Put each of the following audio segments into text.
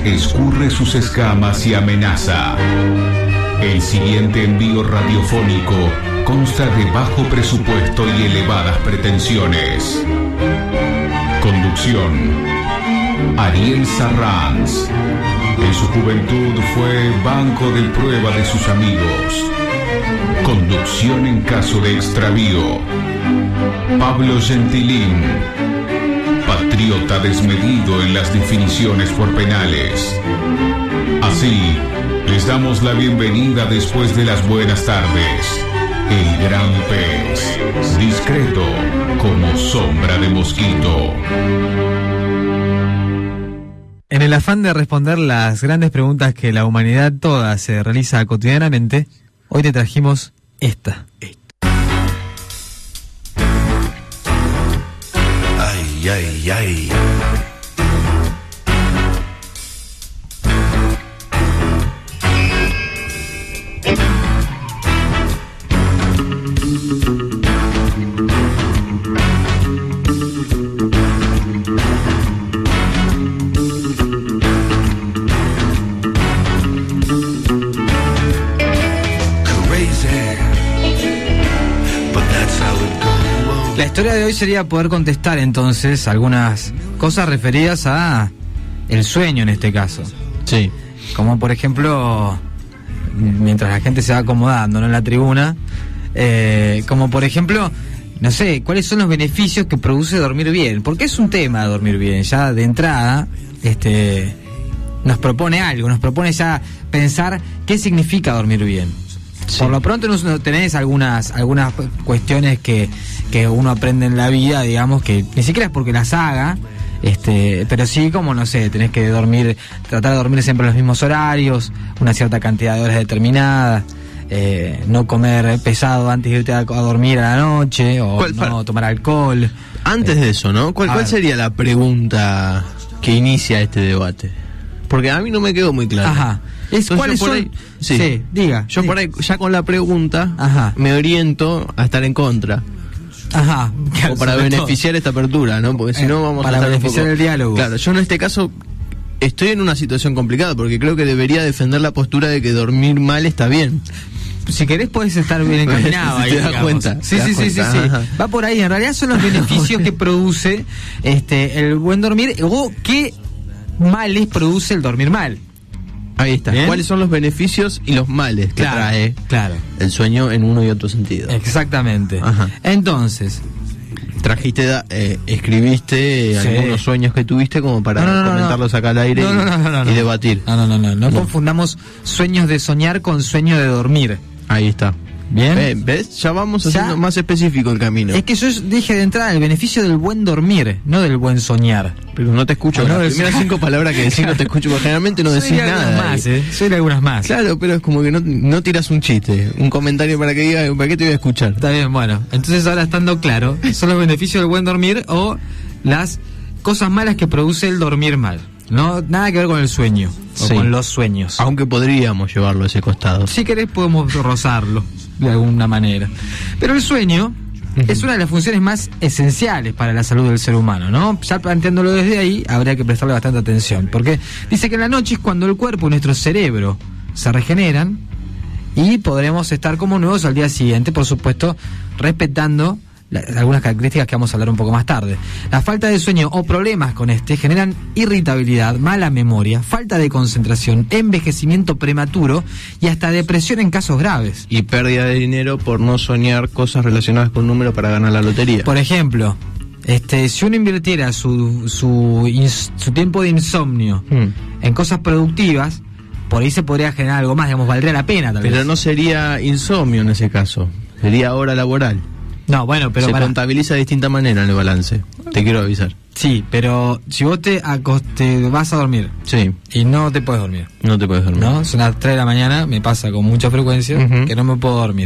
escurre sus escamas y amenaza. El siguiente envío radiofónico consta de bajo presupuesto y elevadas pretensiones. Conducción: Ariel Sarranz. En su juventud fue banco de prueba de sus amigos. Conducción en caso de extravío: Pablo Gentilín. Patriota desmedido en las definiciones por penales. Así, les damos la bienvenida después de las buenas tardes. El gran pez, discreto como sombra de mosquito. En el afán de responder las grandes preguntas que la humanidad toda se realiza cotidianamente, hoy te trajimos esta. Ay, ay, ay. La historia de hoy sería poder contestar entonces algunas cosas referidas a el sueño en este caso. Sí. Como por ejemplo, mientras la gente se va acomodando, ¿no?, en la tribuna, como por ejemplo, no sé, ¿cuáles son los beneficios que produce dormir bien? Porque es un tema dormir bien, ya de entrada, nos propone algo, nos propone ya pensar qué significa dormir bien. Sí. Por lo pronto no tenés algunas cuestiones que uno aprende en la vida, digamos, que ni siquiera es porque las haga, pero sí, como no sé, tenés que tratar de dormir siempre en los mismos horarios, una cierta cantidad de horas determinadas, no comer pesado antes de irte a dormir a la noche, o no tomar alcohol. Antes de eso, ¿no? ¿Cuál sería la pregunta que inicia este debate? Porque a mí no me quedó muy claro. Ajá. ¿Cuáles son? Ahí, sí, diga. Yo por ahí, ya con la pregunta, me oriento a estar en contra. Ajá. O para beneficiar esta apertura, ¿no? Porque si no vamos para a estar beneficiar el diálogo. Claro, yo en este caso estoy en una situación complicada porque creo que debería defender la postura de que dormir mal está bien. Si querés podés estar bien encaminado ahí, te das cuenta. Sí. Va por ahí, en realidad son los beneficios que produce el buen dormir, o qué males produce el dormir mal. Ahí está. ¿Bien? ¿Cuáles son los beneficios y los males que trae el sueño en uno y otro sentido? Exactamente. Ajá. Entonces, escribiste algunos sueños que tuviste como para comentarlos acá al aire y debatir. No confundamos sueños de soñar con sueño de dormir. Ahí está. Bien. ¿Ves? Ya vamos haciendo más específico el camino. Es que yo dije de entrada el beneficio del buen dormir, no del buen soñar. Pero no te escucho. Las primeras 5 palabras que decís no te escucho, porque generalmente no decís nada. Soy algunas más. Claro, pero es como que no tiras un chiste, un comentario para que diga, ¿para qué te voy a escuchar? Está bien, bueno. Entonces ahora estando claro, son los beneficios del buen dormir o las cosas malas que produce el dormir mal. No, nada que ver con el sueño o con los sueños. Aunque podríamos llevarlo a ese costado. Si querés podemos rozarlo de alguna manera. Pero el sueño es una de las funciones más esenciales para la salud del ser humano, ¿no? Ya planteándolo desde ahí, habría que prestarle bastante atención, porque dice que en la noche es cuando el cuerpo y nuestro cerebro se regeneran y podremos estar como nuevos al día siguiente, por supuesto, respetando algunas características que vamos a hablar un poco más tarde. La falta de sueño o problemas con generan irritabilidad, mala memoria, falta de concentración, envejecimiento prematuro y hasta depresión en casos graves. Y pérdida de dinero por no soñar cosas relacionadas con números para ganar la lotería. Por ejemplo, si uno invirtiera su tiempo de insomnio en cosas productivas, por ahí se podría generar algo más, digamos, valdría la pena tal vez. Pero no sería insomnio en ese caso, sería hora laboral. No, bueno, pero se contabiliza de distinta manera en el balance. Te quiero avisar. Sí, pero si vos te vas a dormir, y no te puedes dormir. No te puedes dormir. ¿No? Son las 3 de la mañana, me pasa con mucha frecuencia que no me puedo dormir.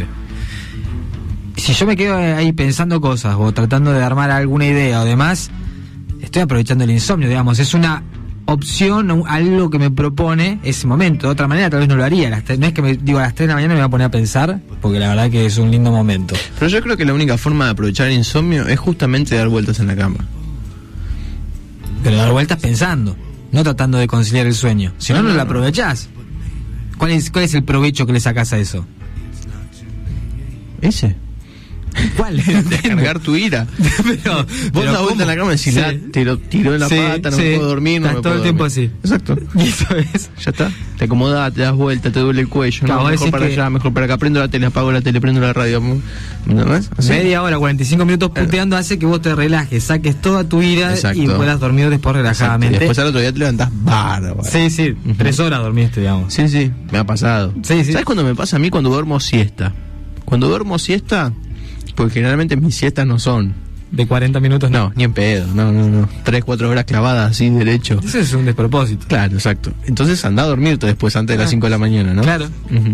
Si yo me quedo ahí pensando cosas o tratando de armar alguna idea o demás, estoy aprovechando el insomnio, digamos, es una opción, algo que me propone ese momento. De otra manera tal vez no lo haría. No es que a las 3 de la mañana me voy a poner a pensar, porque la verdad que es un lindo momento. Pero yo creo que la única forma de aprovechar el insomnio es justamente dar vueltas en la cama. Pero dar vueltas pensando. no tratando de conciliar el sueño. Si no, no lo aprovechás. ¿Cuál es el provecho que le sacás a eso? ¿Ese? ¿Cuál? Descargar tu ira. pero Vos das vuelta en la cama y decís, tiró en la pata, no me puedo dormir, no estás me todo puedo el tiempo dormir. así. Exacto. Y eso es. Ya está. Te acomodás, te das vuelta, te duele el cuello. Claro, No, mejor para que... allá, mejor para acá. Prendo la tele, apago la tele, prendo la radio. ¿Entendés? Así. Media hora, 45 minutos puteando hace que vos te relajes, saques toda tu ira. Exacto. Y puedas dormir después relajadamente. Y después al otro día te levantás bárbaro. Sí, 3 horas dormiste, digamos. Sí, me ha pasado. Sí. ¿Sabes cuándo me pasa a mí? Cuando duermo siesta. Cuando duermo siesta, porque generalmente mis siestas no son de 40 minutos, no, ni en pedo, no. 3-4 horas clavadas así derecho. Eso es un despropósito. Claro, exacto. Entonces anda a dormirte después antes de las 5 de la mañana, ¿no? Claro.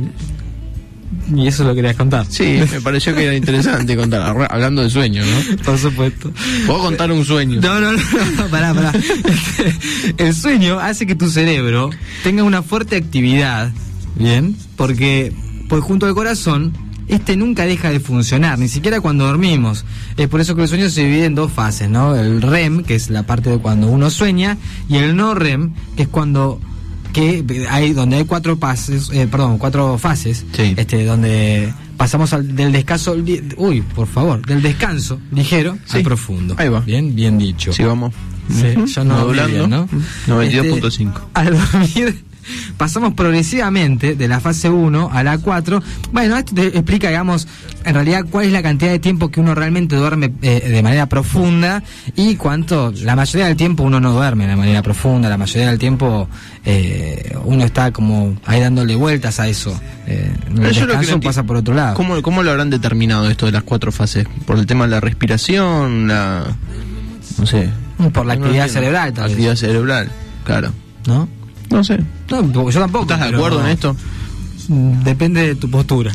Y eso lo querías contar. Sí, me pareció que era interesante contar, hablando de sueños, ¿no? Por supuesto. ¿Puedo contar un sueño? No, pará. El sueño hace que tu cerebro tenga una fuerte actividad, ¿bien? Porque junto al corazón, nunca deja de funcionar, ni siquiera cuando dormimos. Es por eso que el sueño se divide en 2 fases, ¿no? El REM, que es la parte de cuando uno sueña, y el no REM, que es cuando donde hay 4 fases, sí. Donde pasamos del descanso, del descanso ligero al profundo. Ahí va. Bien dicho. Sí, vamos. Sí, yo no hablando, ¿no? 92.5. Al dormir pasamos progresivamente de la fase 1 a la 4. Bueno, esto te explica, digamos, en realidad cuál es la cantidad de tiempo que uno realmente duerme de manera profunda y cuánto. La mayoría del tiempo uno no duerme de manera profunda, la mayoría del tiempo uno está como ahí dándole vueltas a eso. El descanso pasa por otro lado. ¿Cómo lo habrán determinado esto de las 4 fases? ¿Por el tema de la respiración? No sé. Por la actividad cerebral, tal vez. Actividad cerebral, claro. ¿No? No sé. No, yo tampoco. ¿Estás de acuerdo en esto? Depende de tu postura.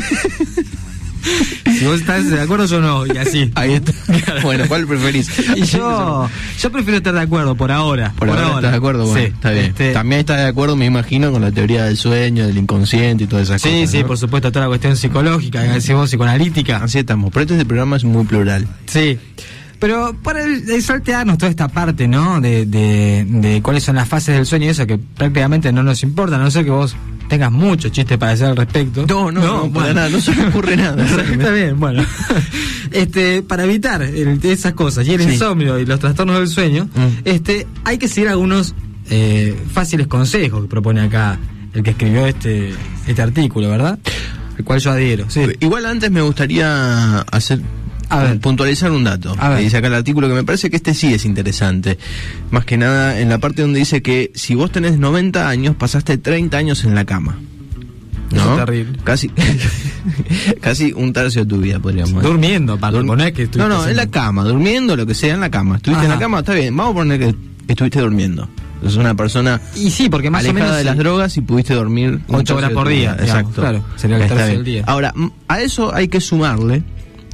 Si vos estás de acuerdo, yo no, y así. Ahí está. Bueno, ¿cuál preferís? Y yo prefiero estar de acuerdo por ahora. Por ahora estás de acuerdo, bueno, sí, está bien. También estás de acuerdo, me imagino, con la teoría del sueño, del inconsciente y todas esas cosas. Sí, ¿no? Por supuesto, toda la cuestión psicológica, decimos psicoanalítica. Así estamos, pero este programa es muy plural. Sí. Pero para saltearnos toda esta parte, ¿no? De cuáles son las fases del sueño y eso que prácticamente no nos importa, a no ser que vos tengas muchos chistes para decir al respecto. No, para nada, no se me ocurre nada. Está bien, bueno. Para evitar esas cosas y el insomnio y los trastornos del sueño, hay que seguir algunos fáciles consejos que propone acá el que escribió este artículo, ¿verdad? El cual yo adhiero. Sí. Igual antes me gustaría puntualizar un dato que dice acá el artículo, que me parece que sí es interesante, más que nada en la parte donde dice que si vos tenés 90 años pasaste 30 años en la cama, ¿no? Eso es terrible. Casi un tercio de tu vida, podríamos decir. Durmiendo, para poner que estuviste en la cama, durmiendo, lo que sea, en la cama. Estuviste en la cama, está bien, vamos a poner que estuviste durmiendo. Es una persona porque más alejada o menos de las drogas y pudiste dormir 8 horas por día. Exacto. Claro, sería el tercio del día. Ahora, a eso hay que sumarle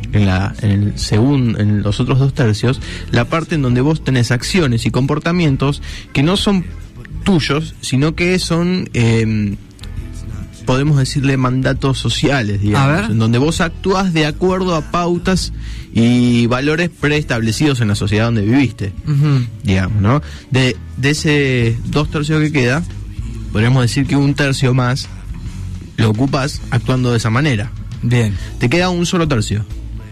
en los otros 2 tercios, la parte en donde vos tenés acciones y comportamientos que no son tuyos, sino que son, podemos decirle, mandatos sociales, digamos, en donde vos actuás de acuerdo a pautas y valores preestablecidos en la sociedad donde viviste, digamos, ¿no? De ese 2 tercios que queda, podríamos decir que 1 tercio más lo ocupás actuando de esa manera. Bien. Te queda 1 solo tercio.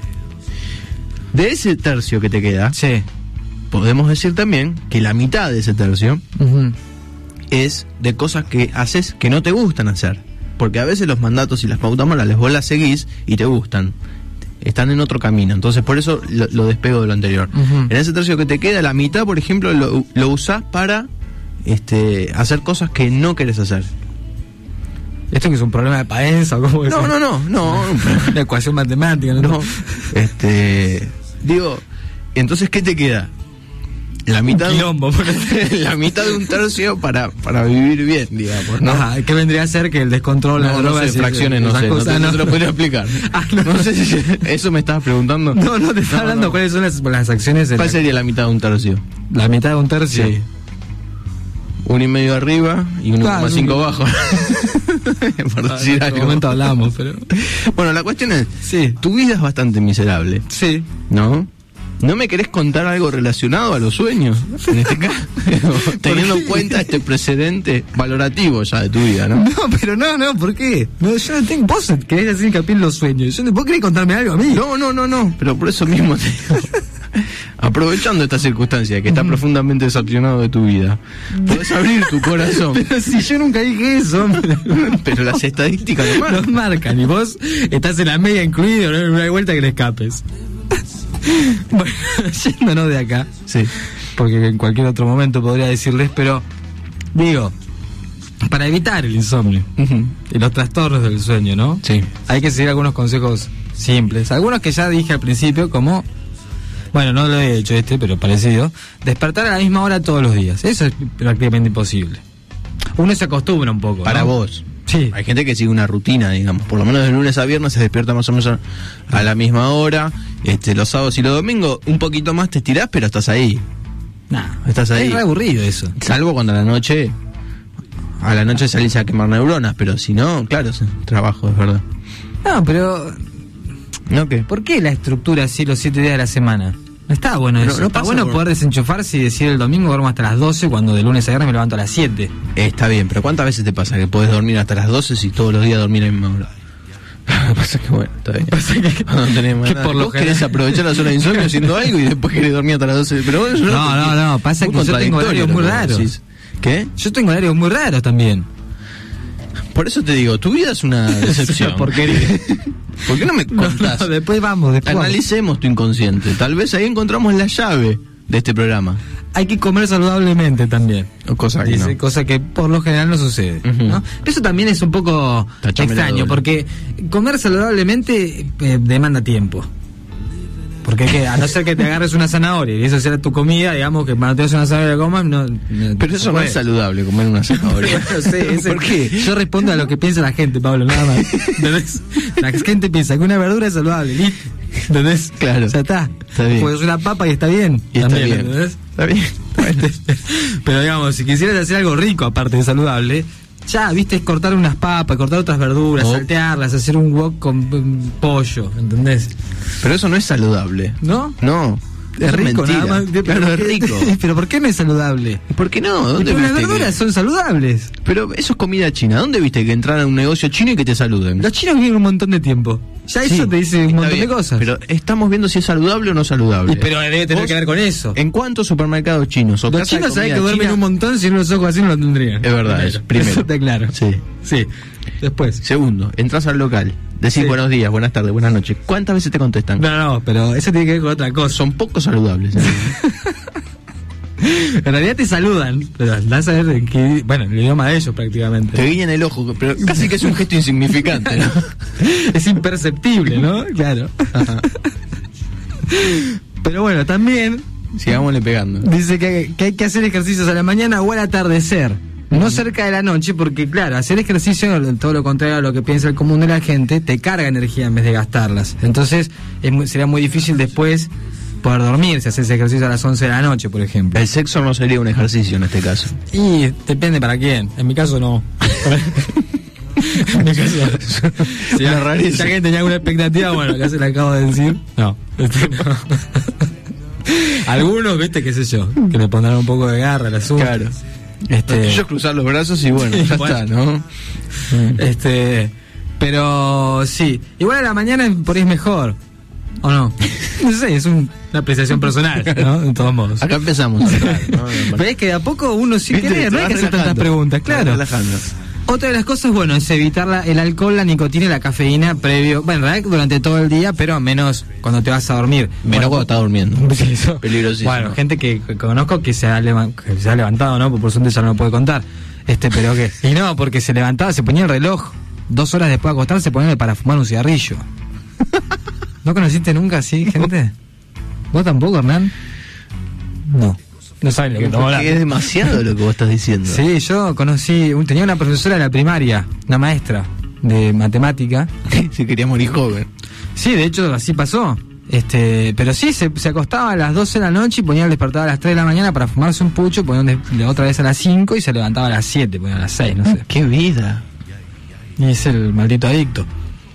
De ese tercio que te queda, podemos decir también que la mitad de ese tercio es de cosas que haces que no te gustan hacer. Porque a veces los mandatos y las pautas morales vos las seguís y te gustan. Están en otro camino. Entonces por eso lo despego de lo anterior. En ese tercio que te queda, la mitad, por ejemplo, lo usás para hacer cosas que no querés hacer. ¿Esto que es un problema de paenza o cómo es? No. La ecuación matemática, ¿no? Digo, entonces, ¿qué te queda? La mitad, la mitad de 1 tercio para vivir bien, digamos, ¿no? Ajá, ¿qué vendría a ser que el descontrol, la droga, fracciones, no sé, no te lo podría explicar. No sé si eso me estabas preguntando. No, te estaba hablando cuáles son las acciones. ¿Cuál sería la mitad de 1 tercio? La mitad de 1 tercio. Sí. 1,5 arriba y 1,5 abajo. Por decir algo. En momento hablamos, pero... Bueno, la cuestión es, tu vida es bastante miserable. Sí. ¿No? ¿No me querés contar algo relacionado a los sueños? En este caso, teniendo en cuenta este precedente valorativo ya de tu vida, ¿no? No, pero no, ¿por qué? No, yo no tengo. Vos querés hacer hincapié en los sueños. ¿Vos querés contarme algo a mí? No, pero por eso mismo te digo. Aprovechando esta circunstancia que está profundamente decepcionado de tu vida, podés abrir tu corazón. Pero si yo nunca dije eso, hombre. Pero las estadísticas Los marcan y vos estás en la media incluido, no hay vuelta que le escapes. Bueno, yéndonos de acá, sí, porque en cualquier otro momento podría decirles, pero digo, para evitar el insomnio y los trastornos del sueño, ¿no? Sí. Hay que seguir algunos consejos simples, algunos que ya dije al principio, como, bueno, no lo he hecho pero parecido, despertar a la misma hora todos los días. Eso es prácticamente imposible. Uno se acostumbra un poco, para ¿no? vos. Sí. Hay gente que sigue una rutina, digamos, por lo menos de lunes a viernes se despierta más o menos a la misma hora. Los sábados y los domingos un poquito más te estirás, pero estás ahí. Nah, Estás ahí. es re aburrido eso. Salvo cuando a la noche salís a quemar neuronas, pero si no, claro, es trabajo, es verdad. No, pero ¿No qué? ¿por qué la estructura así los 7 días de la semana? No está bueno Pero eso. no Está pasa bueno por- poder desenchufarse y decir el domingo duermo hasta las 12 cuando de lunes a viernes me levanto a las 7. Está bien, pero ¿cuántas veces te pasa que podés dormir hasta las 12 si todos los días dormís a la misma hora? Lo que pasa es que bueno, está bien. No tenemos que nada. por lo Vos querés general- aprovechar la zona de insomnio haciendo algo y después querés dormir hasta las 12. Pero bueno, No, pasa muy que yo tengo contradictorio horarios lo muy que raros. decís. ¿Qué? Yo tengo horarios muy raros también. Por eso te digo, tu vida es una decepción. porquería. ¿Por qué no me contás? No, después vamos. Analicemos tu inconsciente. Tal vez ahí encontramos la llave de este programa. Hay que comer saludablemente también. O cosa que Dice, no. cosa que por lo general no sucede, Ujú. ¿no? Eso también es un poco Tachame la extraño, doble. porque comer saludablemente demanda tiempo. Porque a no ser que te agarres una zanahoria y eso sea tu comida, digamos que cuando te das una zanahoria y la comas, no. Pero eso no es saludable, comer una zanahoria. No sé, ¿Por qué? Yo respondo a lo que piensa la gente, Pablo, nada más. ¿Entendés? La gente piensa que una verdura es saludable, ¿listo? ¿Entendés? Claro. Ya está. Está bien. Puedes una papa y está bien. Y está también, bien. ¿entendés? Está bien. Pero digamos, si quisieras hacer algo rico aparte de saludable, ya, viste, es cortar unas papas, cortar otras verduras, Oh. saltearlas, hacer un wok con pollo, ¿entendés? Pero eso no es saludable. ¿No? No. Es rico, mentira. nada más. Claro, es rico. Pero ¿por qué no es saludable? ¿Por qué no? Y ¿Dónde porque las viste verduras que... son saludables. Pero eso es comida china. ¿Dónde viste que entrar a un negocio chino y que te saluden? Los chinos viven un montón de tiempo. Ya Sí, eso te dice un está montón bien, de cosas. Pero estamos viendo si es saludable o no saludable. Pero debe tener Vos, que ver con eso. ¿En cuántos supermercados chinos o Los casas de chinos saben comida que duermen china? un montón, si no los ojos así no lo tendrían. Es verdad, eso, primero. Eso está claro. Sí. Sí. Después. Segundo, entras al local, decís Sí. buenos días, buenas tardes, buenas noches. ¿Cuántas veces te contestan? No, pero eso tiene que ver con otra cosa. Son poco saludables. En realidad te saludan, pero andás a ver en qué, bueno, en el idioma de ellos Te prácticamente. guiñan el ojo, pero casi que es un gesto insignificante, ¿no? Es imperceptible, ¿no? Claro. Ajá. Pero bueno, también Sigámosle pegando. dice que hay que hacer ejercicios a la mañana o al atardecer. No cerca de la noche, porque claro, hacer ejercicio, todo lo contrario a lo que piensa el común de la gente, te carga energía en vez de gastarlas. Entonces, sería muy difícil después poder dormir si haces ejercicio a las 11 de la noche, por ejemplo. El sexo no sería un ejercicio en este caso. Y depende para quién. En mi caso no. En mi caso. Si Una rareza. si alguien tenía alguna expectativa, bueno, acá se la acabo de decir. No. No. Algunos, viste, qué sé yo, que le pondrán un poco de garra al asunto. Claro. Lo tuyo es cruzar los brazos y bueno, ya Bueno. está, ¿no? Pero sí, igual a la mañana por ahí es mejor. ¿O no? No sé, es una apreciación personal, ¿no? De todos modos. Acá empezamos. a hablar, ¿no? Pero es que de a poco uno sí Viste, querer, no te hay que vas hacer tantas relajando. preguntas, Te vas claro. relajando. Otra de las cosas, bueno, es evitar el alcohol, la nicotina y la cafeína previo, bueno, en realidad durante todo el día, pero menos cuando te vas a dormir. Menos Bueno, cuando estás durmiendo. Sí, eso. Peligrosísimo. Bueno, gente que conozco que se ha levantado, ¿no? Por suerte ya no lo puede contar. Pero que. Y no, porque se levantaba, se ponía el reloj. 2 horas después de acostarse, se ponía para fumar un cigarrillo. ¿No conociste nunca así, gente? ¿Vos tampoco, Hernán? No. No saben lo que estamos Porque es hablando. demasiado lo que vos estás diciendo. Sí, yo conocí, tenía una profesora de la primaria, una maestra de matemática. Se quería morir joven. Sí, de hecho así pasó. Pero sí, se acostaba a las 12 de la noche y ponía el despertador a las 3 de la mañana para fumarse un pucho, ponía otra vez a las 5 y se levantaba a las 7, ponía a las 6, no sé. ¡Qué vida! Y es el maldito adicto.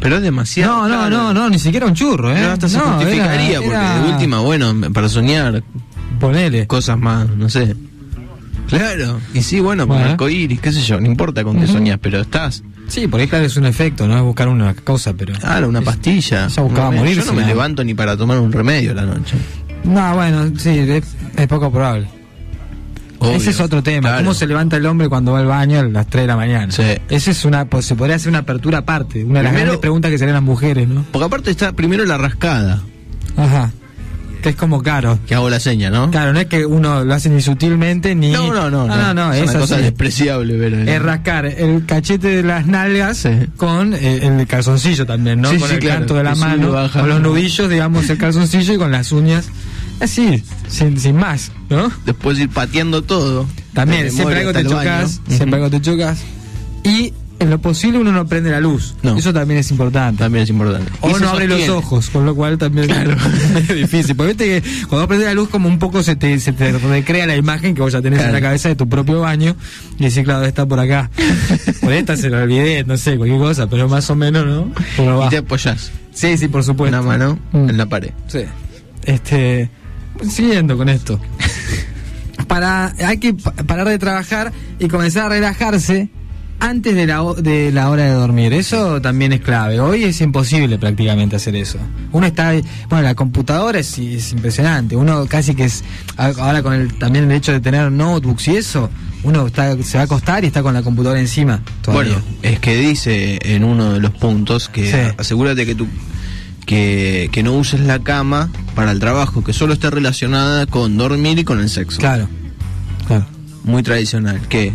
Pero es demasiado. No, ni siquiera un churro, Pero hasta se justificaría, porque de última, bueno, para soñar ponele cosas más, no sé. Claro, y sí, bueno, con arcoíris, qué sé yo, no importa con qué soñás, pero estás. Sí, porque claro, es un efecto, no es buscar una cosa, pero... Claro, una pastilla. Ya buscaba morirse. Yo no me levanto ni para tomar un remedio a la noche. No, bueno, sí, es poco probable. Obvio, ese es otro tema, claro. ¿Cómo se levanta el hombre cuando va al baño a las 3 de la mañana? Sí. Ese es se podría hacer una apertura aparte, una de las grandes preguntas que se harían las mujeres, ¿no? Porque aparte está primero la rascada. Ajá. Que es como claro. Que hago la seña, ¿no? Claro, no es que uno lo hace ni sutilmente ni... No, es una cosa despreciable, pero... Es rascar el cachete de las nalgas con el calzoncillo también, ¿no? Sí, con el claro, canto de la mano, con los nudillos, digamos, el calzoncillo y con las uñas. Así, sin más, ¿no? Después ir pateando todo. También, siempre algo te chocas, siempre algo te chocas. Y en lo posible uno no prende la luz. No. Eso también es importante. También es importante. O no abre los ojos, con lo cual también es difícil. Porque viste que cuando prende la luz como un poco se te recrea la imagen que vos ya tenés en la cabeza de tu propio baño. Y decís, claro, está por acá. Por esta se lo olvidé, no sé, cualquier cosa, pero más o menos, ¿no? Y te apoyás. Sí, por supuesto. Una mano en la pared. Sí. Siguiendo con esto. Hay que parar de trabajar y comenzar a relajarse antes de la hora de dormir. Eso también es clave. Hoy es imposible prácticamente hacer eso. Uno está... Bueno, la computadora es impresionante. Uno casi que es... Ahora con también el hecho de tener notebooks y eso, uno se va a acostar y está con la computadora encima todavía. Bueno, es que dice en uno de los puntos que asegúrate que que no uses la cama para el trabajo, que solo esté relacionada con dormir y con el sexo. Claro. Muy tradicional. ¿Qué?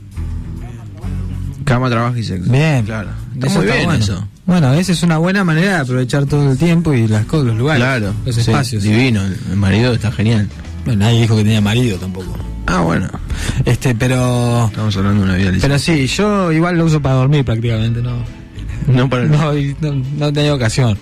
Cama, trabajo y sexo. Bien. Claro. Está muy bien eso. Bueno, esa es una buena manera de aprovechar todo el tiempo y los lugares. Claro. Los espacios. Divino. El marido está genial. Bueno, nadie dijo que tenía marido tampoco. Ah, bueno. Pero... Estamos hablando de una vida licenciada. Pero sí, yo igual lo uso para dormir prácticamente, ¿no? No para no tenía ocasión.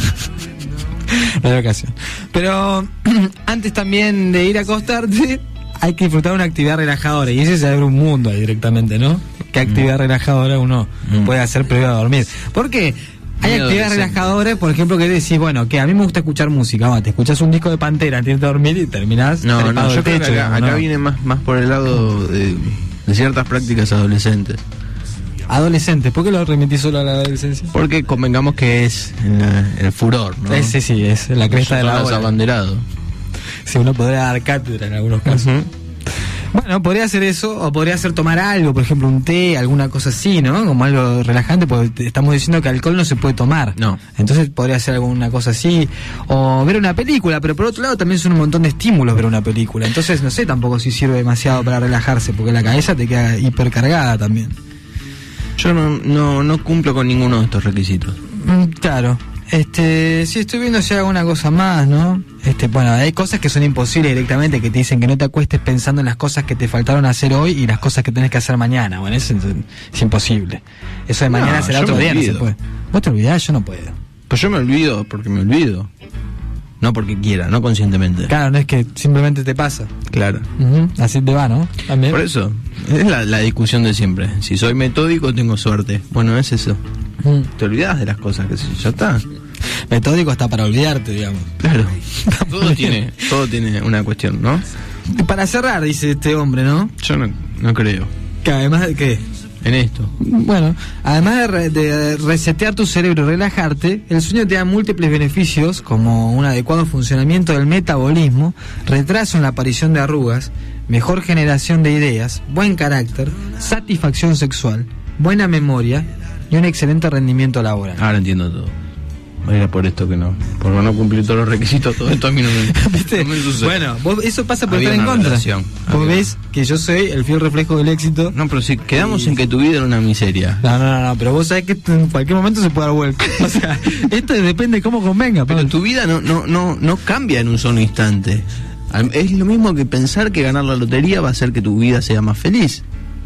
No hay ocasión. Pero antes también de ir a acostarte, hay que disfrutar de una actividad relajadora. Y ese es saber un mundo ahí directamente, ¿no? ¿Qué actividad relajadora uno puede hacer previo a dormir? Porque hay actividades relajadoras, por ejemplo, que decís, bueno, que a mí me gusta escuchar música. Te escuchas un disco de Pantera antes de dormir y terminás. No, yo creo que acá viene más por el lado de ciertas prácticas adolescentes. Adolescentes, ¿por qué lo remitís solo a la adolescencia? Porque convengamos que es el furor, ¿no? Sí, es la cresta de la ola. Abanderado. Sí, uno podría dar cátedra en algunos casos. Bueno, podría hacer eso, o podría hacer tomar algo, por ejemplo, un té, alguna cosa así, ¿no? Como algo relajante, porque estamos diciendo que alcohol no se puede tomar. No. Entonces podría hacer alguna cosa así, o ver una película, pero por otro lado también son un montón de estímulos ver una película. Entonces no sé tampoco si sirve demasiado para relajarse, porque la cabeza te queda hipercargada también. Yo no cumplo con ninguno de estos requisitos. Claro. Sí, estoy viendo si hay alguna cosa más, ¿no? Bueno, hay cosas que son imposibles directamente, que te dicen que no te acuestes pensando en las cosas que te faltaron hacer hoy y las cosas que tenés que hacer mañana. Bueno, eso es imposible. Eso de mañana será otro día, no se puede. Vos te olvidás, yo no puedo. Pues yo me olvido porque me olvido. No porque quiera, no conscientemente. Claro, no es que simplemente te pasa. Claro. Así te va, ¿no? También. Por eso, es la discusión de siempre. Si soy metódico, tengo suerte. Bueno, es eso. Te olvidás de las cosas, que ya está. Metódico hasta para olvidarte, digamos. Claro. Todo tiene una cuestión, ¿no? Para cerrar, dice este hombre, ¿no? Yo no creo. Que además de qué. En esto. Bueno, además de resetear tu cerebro y relajarte, el sueño te da múltiples beneficios, como un adecuado funcionamiento del metabolismo, retraso en la aparición de arrugas, mejor generación de ideas, buen carácter, satisfacción sexual, buena memoria y un excelente rendimiento laboral. Ahora entiendo todo. Era por esto que no. Por no cumplir todos los requisitos, todo esto a mí no me sucede. Bueno, eso pasa por estar en contra. Vos ves que yo soy el fiel reflejo del éxito. No, pero si quedamos en que tu vida era una miseria. No, pero vos sabés que en cualquier momento se puede dar vuelta. O sea, esto depende de cómo convenga. Pero tu vida no cambia en un solo instante. Es lo mismo que pensar que ganar la lotería va a hacer que tu vida sea más feliz.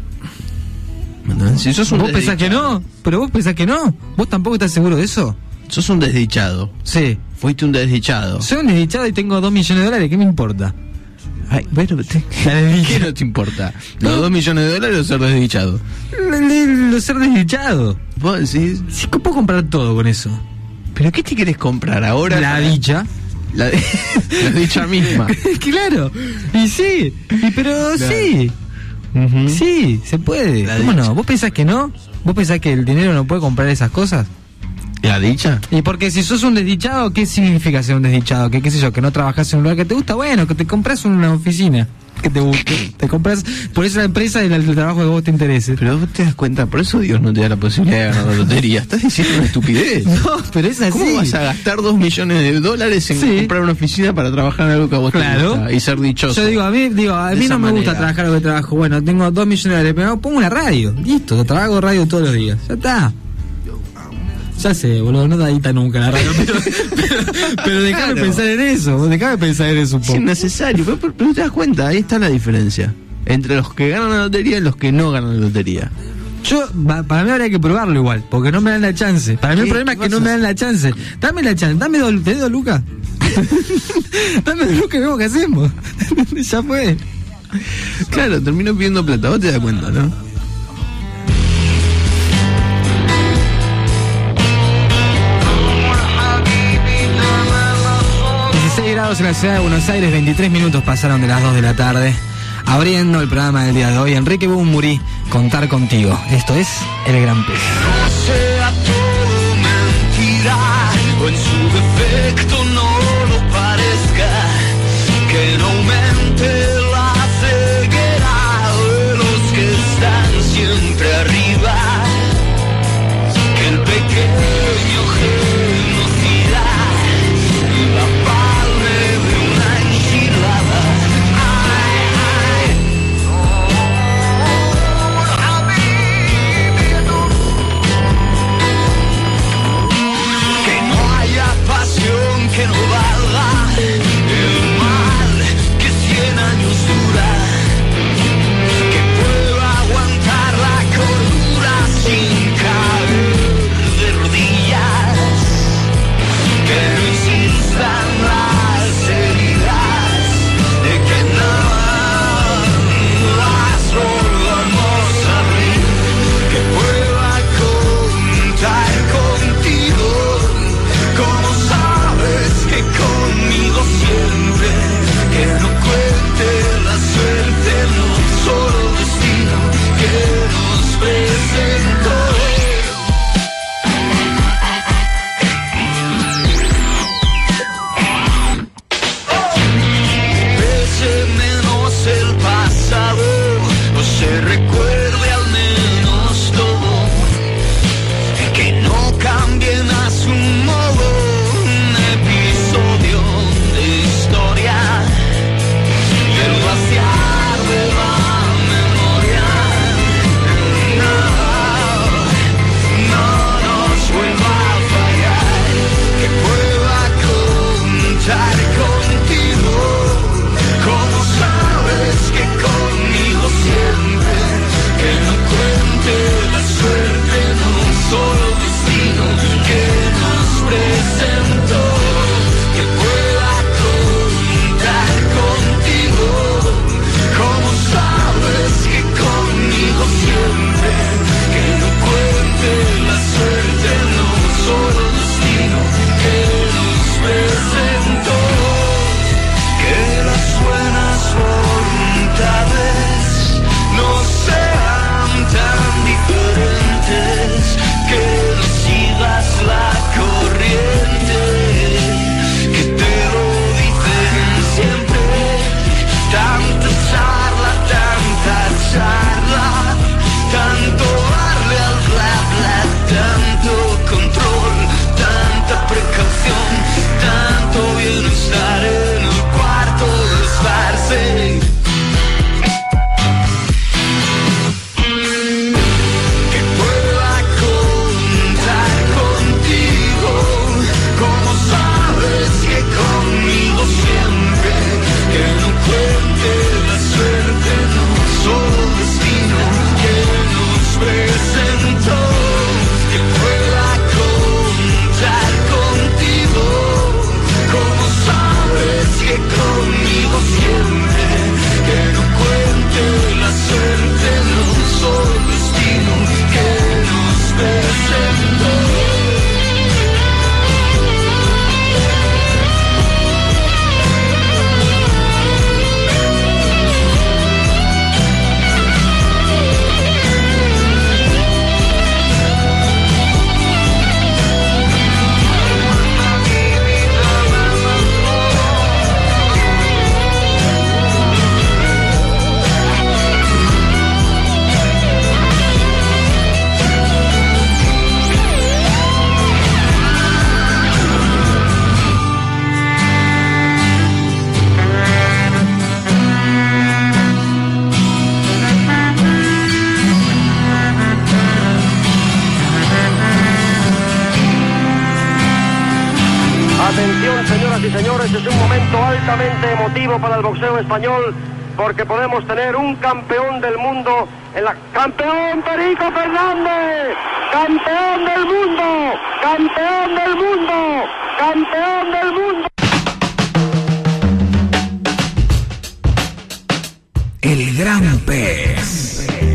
Si sos ¿Vos pensás que no? Pero vos pensás que no. ¿Vos tampoco estás seguro de eso? Sos un desdichado. Sí. Fuiste un desdichado. Soy un desdichado y tengo $2 millones, ¿qué me importa? Ay, bueno, La desdicha. ¿qué no te importa? ¿Los 2 millones de dólares o ser desdichado? Lo ser desdichado. Vos decís, Sí, puedo comprar todo con eso. ¿pero qué te querés comprar ahora? La dicha. La dicha misma. Claro. Y sí. Pero sí. Ujú. Sí, se puede. La ¿Cómo dicha. no? ¿Vos pensás que no? ¿Vos pensás que el dinero no puede comprar esas cosas? ¿La dicha? Y porque si sos un desdichado, ¿qué significa ser un desdichado? Que qué sé yo, que no trabajás en un lugar que te gusta, bueno, que te compras una oficina que te guste. Te compras, por eso la empresa y el trabajo que vos te interese. Pero vos te das cuenta, por eso Dios no te da la posibilidad de ganar la lotería. Estás diciendo una estupidez. No, pero es así. ¿Cómo vas a gastar 2 millones de dólares en Sí. comprar una oficina para trabajar en algo que a vos Claro. te gusta y ser dichoso? Yo digo, a mí De no esa me gusta manera. trabajar lo que trabajo. Bueno, tengo 2 millones de dólares, pero pongo una radio. Listo, trabajo radio todos los días. Ya está. Ya sé, boludo, no da guita nunca la radio, pero déjame Claro. pensar en eso, déjame pensar en eso un Es poco. innecesario, pero te das cuenta, ahí está la diferencia entre los que ganan la lotería y los que no ganan la lotería. Para mí habría que probarlo igual, porque no me dan la chance. Para mí el ¿Qué? problema es ¿Qué que no pasa? me dan la chance. Dame la chance, dame ¿tenés 2 lucas? Dame 2 lucas y vemos qué hacemos. Ya fue. Claro, termino pidiendo plata, vos te das cuenta, ¿no? 16 grados en la ciudad de Buenos Aires, 23 minutos pasaron de las 2 de la tarde. Abriendo el programa del día de hoy, Enrique Bunbury, Contar Contigo. Esto es El Gran Pez. No sea todo mentira, o en su defecto no lo parezca, que no aumente la ceguera de los que están siempre arriba, que el pequeño genocida la palme de una enchilada. Ay, ay, que no haya pasión, que no para el boxeo español, porque podemos tener un campeón del mundo en la... ¡Campeón Perico Fernández! ¡Campeón del mundo! ¡Campeón del mundo! ¡Campeón del mundo! El gran pez.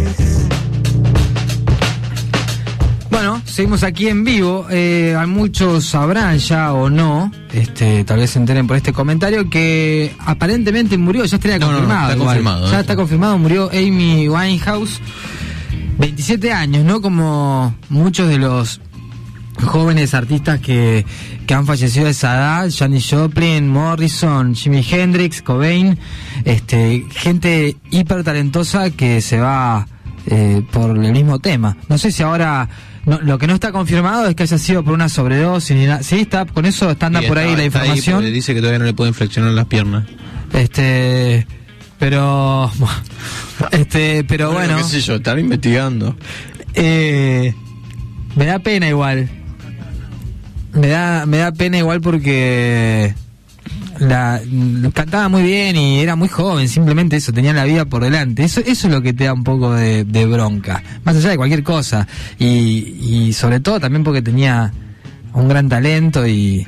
Bueno, seguimos aquí en vivo. A muchos sabrán ya o no, tal vez se enteren por este comentario, que aparentemente murió, ya estaría confirmado. Está confirmado. Ya está confirmado, murió Amy Winehouse, 27 años, ¿no? Como muchos de los jóvenes artistas que han fallecido a esa edad, Janis Joplin, Morrison, Jimi Hendrix, Cobain, gente hiper talentosa que se va por el mismo tema. No sé si ahora... No, lo que no está confirmado es que haya sido por una sobredosis ni nada. Sí, está, con eso está por ahí la información. Ahí dice que todavía no le pueden flexionar las piernas. Pero bueno, qué sé yo, están investigando. Me da pena igual. Me da pena igual porque cantaba muy bien y era muy joven, simplemente eso, tenía la vida por delante. Eso es lo que te da un poco de bronca, más allá de cualquier cosa, y sobre todo también porque tenía un gran talento y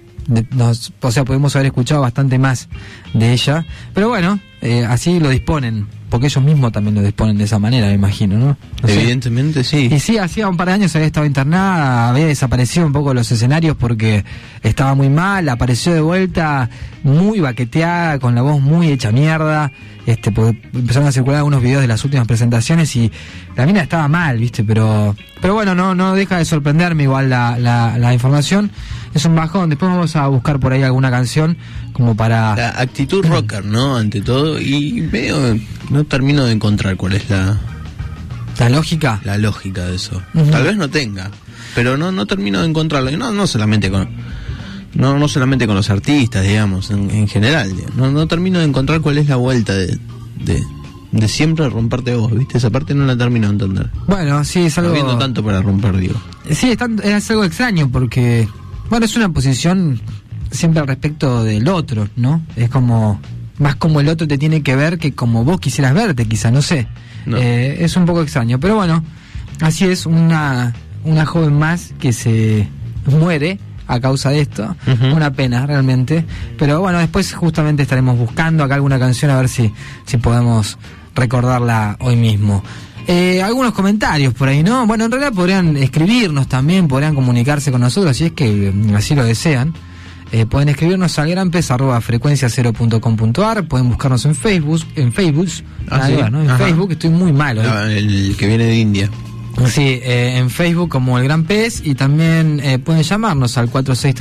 pudimos haber escuchado bastante más de ella, pero bueno, así lo disponen, porque ellos mismos también lo disponen de esa manera, me imagino, ¿no? Evidentemente sí. Y sí, hacía un par de años había estado internada, había desaparecido un poco de los escenarios porque estaba muy mal, apareció de vuelta muy baqueteada, con la voz muy hecha mierda, porque empezaron a circular algunos videos de las últimas presentaciones y la mina estaba mal, ¿viste? Pero bueno, no deja de sorprenderme igual la información. Es un bajón, después vamos a buscar por ahí alguna canción como para... La actitud rocker, ¿no? Ante todo, y medio no termino de encontrar cuál es ¿La lógica? La lógica de eso. Uh-huh. Tal vez no tenga, pero no termino de encontrarlo. Y no solamente con... No solamente con los artistas, digamos, en general. No termino de encontrar cuál es la vuelta de siempre romperte vos, ¿viste? Esa parte no la termino de entender. Bueno, sí, es algo... No habiendo tanto para romper, digo. Sí, es algo extraño porque... Bueno, es una posición siempre al respecto del otro, ¿no? Es como... Más como el otro te tiene que ver que como vos quisieras verte, quizá, no sé. No. Es un poco extraño, pero bueno, así es, una joven más que se muere a causa de esto. Uh-huh. Una pena, realmente. Pero bueno, después justamente estaremos buscando acá alguna canción a ver si podemos recordarla hoy mismo. Algunos comentarios por ahí, ¿no? Bueno, en realidad podrían escribirnos también, podrían comunicarse con nosotros si es que así lo desean. Pueden escribirnos al granpez@frecuencia0.com.ar, pueden buscarnos en Facebook, ¿no? En Ajá. Facebook estoy muy malo. El que viene de India. Sí, en Facebook como El Gran Pez, y también pueden llamarnos al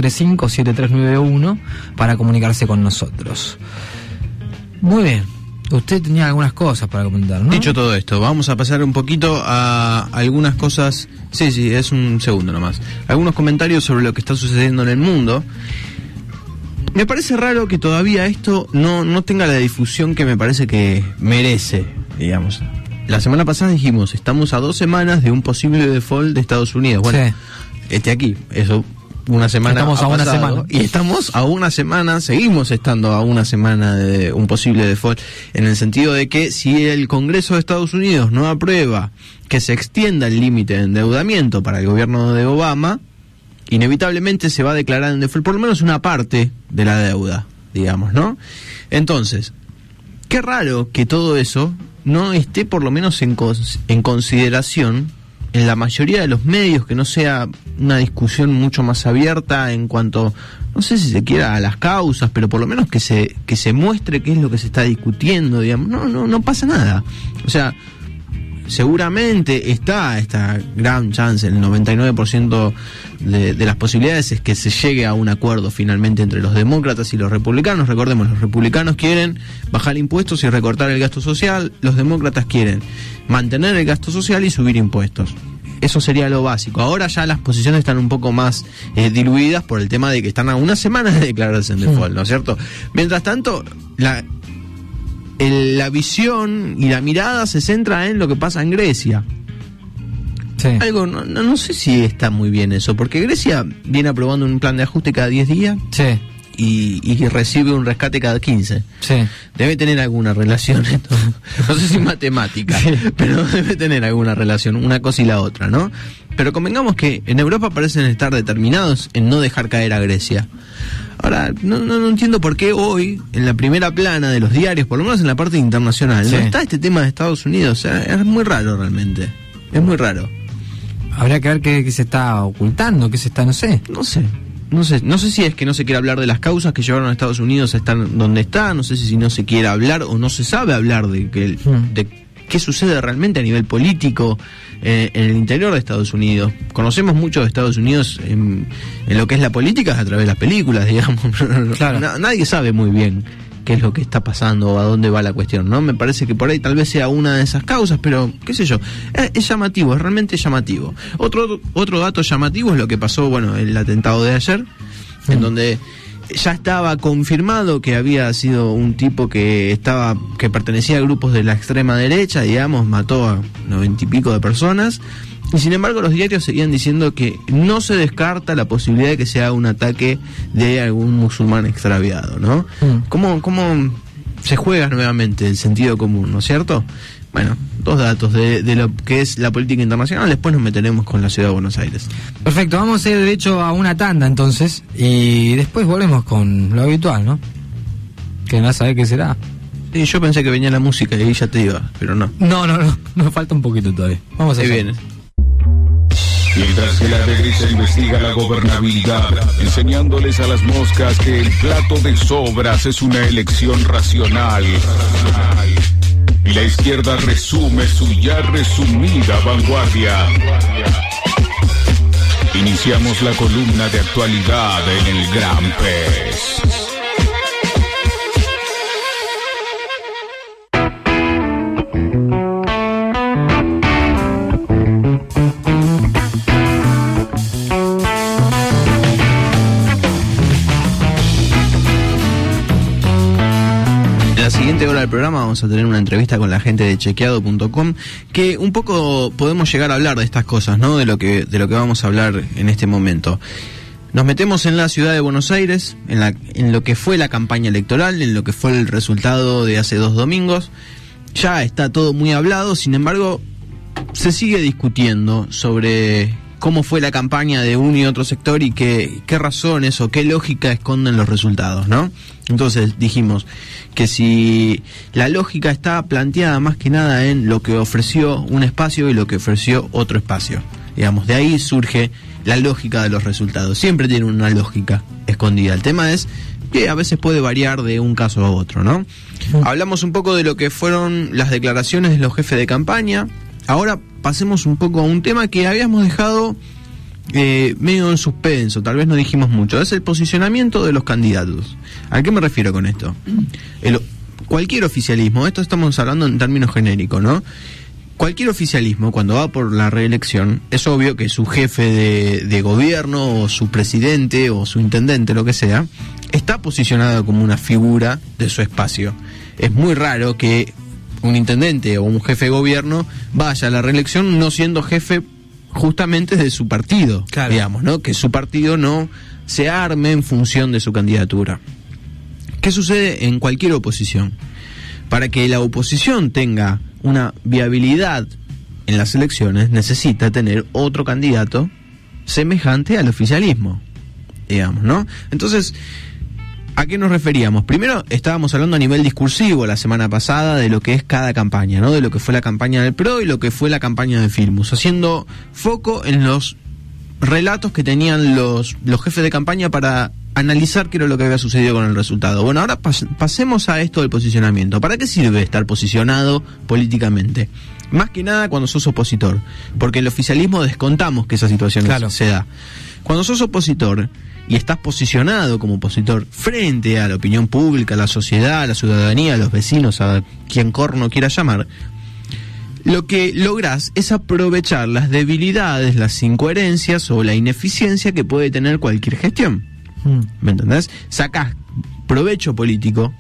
4635-7391 para comunicarse con nosotros. Muy bien, usted tenía algunas cosas para comentar, ¿no? Dicho todo esto, vamos a pasar un poquito a algunas cosas. Sí, es un segundo nomás. Algunos comentarios sobre lo que está sucediendo en el mundo. Me parece raro que todavía esto no tenga la difusión que me parece que merece, digamos. La semana pasada dijimos, estamos a 2 semanas de un posible default de Estados Unidos. Bueno, sí. Aquí, eso, una semana estamos a una semana. Y estamos a una semana, seguimos estando a una semana de un posible default, en el sentido de que si el Congreso de Estados Unidos no aprueba que se extienda el límite de endeudamiento para el gobierno de Obama, inevitablemente se va a declarar en default por lo menos una parte de la deuda, digamos, ¿no? Entonces, qué raro que todo eso no esté por lo menos en consideración en la mayoría de los medios, que no sea una discusión mucho más abierta en cuanto, no sé si se quiera, a las causas, pero por lo menos que se muestre qué es lo que se está discutiendo, digamos. No pasa nada. O sea, seguramente está esta gran chance, el 99% de las posibilidades es que se llegue a un acuerdo finalmente entre los demócratas y los republicanos. Recordemos, los republicanos quieren bajar impuestos y recortar el gasto social, los demócratas quieren mantener el gasto social y subir impuestos. Eso sería lo básico. Ahora ya las posiciones están un poco más diluidas por el tema de que están a una semana de declararse en default, ¿no es cierto? Mientras tanto, la visión y la mirada se centra en lo que pasa en Grecia. Sí. Algo, no sé si está muy bien eso, porque Grecia viene aprobando un plan de ajuste cada 10 días. Sí. y recibe un rescate cada 15. Sí. Debe tener alguna relación esto. No sé si matemática, Sí. pero debe tener alguna relación, una cosa y la otra, ¿no? Pero convengamos que en Europa parecen estar determinados en no dejar caer a Grecia. Ahora, no entiendo por qué hoy, en la primera plana de los diarios, por lo menos en la parte internacional, Sí. no está este tema de Estados Unidos. O sea, es muy raro realmente. Es muy raro. Habría que ver qué se está ocultando, qué se está, no sé. No sé si es que no se quiere hablar de las causas que llevaron a Estados Unidos a estar donde está, no sé si no se quiere hablar o no se sabe hablar de qué sucede realmente a nivel político en el interior de Estados Unidos. Conocemos mucho de Estados Unidos en lo que es la política a través de las películas, digamos. Claro. Nadie sabe muy bien qué es lo que está pasando o a dónde va la cuestión, ¿no? Me parece que por ahí tal vez sea una de esas causas, pero qué sé yo, es llamativo, es realmente llamativo. Otro dato llamativo es lo que pasó, bueno, el atentado de ayer, en donde ya estaba confirmado que había sido un tipo que pertenecía a grupos de la extrema derecha, digamos, mató a 90 y pico de personas. Y sin embargo los diarios seguían diciendo que no se descarta la posibilidad de que sea un ataque de algún musulmán extraviado, ¿no? ¿Cómo se juega nuevamente el sentido común, ¿no es cierto? Bueno, dos datos de lo que es la política internacional, después nos meteremos con la ciudad de Buenos Aires. Perfecto, vamos a ir derecho a una tanda entonces y después volvemos con lo habitual, ¿no? Que no sabe qué será. Y yo pensé que venía la música y ahí ya te iba, pero no. No, nos falta un poquito todavía. Vamos a Ahí hacer. viene. Mientras que la derecha investiga la gobernabilidad, enseñándoles a las moscas que el plato de sobras es una elección racional. Y la izquierda resume su ya resumida vanguardia. Iniciamos la columna de actualidad en el Gran Pez. En la siguiente hora del programa vamos a tener una entrevista con la gente de chequeado.com, que un poco podemos llegar a hablar de estas cosas, ¿no? De lo que vamos a hablar en este momento. Nos metemos en la ciudad de Buenos Aires, en lo que fue la campaña electoral, en lo que fue el resultado de hace 2 domingos. Ya está todo muy hablado, sin embargo, se sigue discutiendo sobre cómo fue la campaña de uno y otro sector y qué razones o qué lógica esconden los resultados, ¿no? Entonces dijimos que si la lógica está planteada más que nada en lo que ofreció un espacio y lo que ofreció otro espacio, digamos, de ahí surge la lógica de los resultados. Siempre tiene una lógica escondida. El tema es que a veces puede variar de un caso a otro, ¿no? Hablamos un poco de lo que fueron las declaraciones de los jefes de campaña. Ahora pasemos un poco a un tema que habíamos dejado medio en suspenso, tal vez no dijimos mucho. Es el posicionamiento de los candidatos. ¿A qué me refiero con esto? Cualquier oficialismo, esto estamos hablando en términos genéricos, ¿no? Cualquier oficialismo, cuando va por la reelección, es obvio que su jefe de gobierno, o su presidente, o su intendente, lo que sea, está posicionado como una figura de su espacio. Es muy raro que un intendente o un jefe de gobierno vaya a la reelección no siendo jefe justamente de su partido, claro, digamos, ¿no? Que su partido no se arme en función de su candidatura. ¿Qué sucede en cualquier oposición? Para que la oposición tenga una viabilidad en las elecciones, necesita tener otro candidato semejante al oficialismo, digamos, ¿no? Entonces, ¿a qué nos referíamos? Primero, estábamos hablando a nivel discursivo la semana pasada de lo que es cada campaña, ¿no? De lo que fue la campaña del PRO y lo que fue la campaña de Filmus, haciendo foco en los relatos que tenían los jefes de campaña para analizar qué era lo que había sucedido con el resultado. Bueno, ahora pasemos a esto del posicionamiento. ¿Para qué sirve estar posicionado políticamente? Más que nada cuando sos opositor, porque el oficialismo descontamos que esa situación claro, se da. Cuando sos opositor y estás posicionado como opositor frente a la opinión pública, a la sociedad, a la ciudadanía, a los vecinos, a quien corno quiera llamar, lo que lográs es aprovechar las debilidades, las incoherencias o la ineficiencia que puede tener cualquier gestión. ¿Me entendés? Sacás provecho político,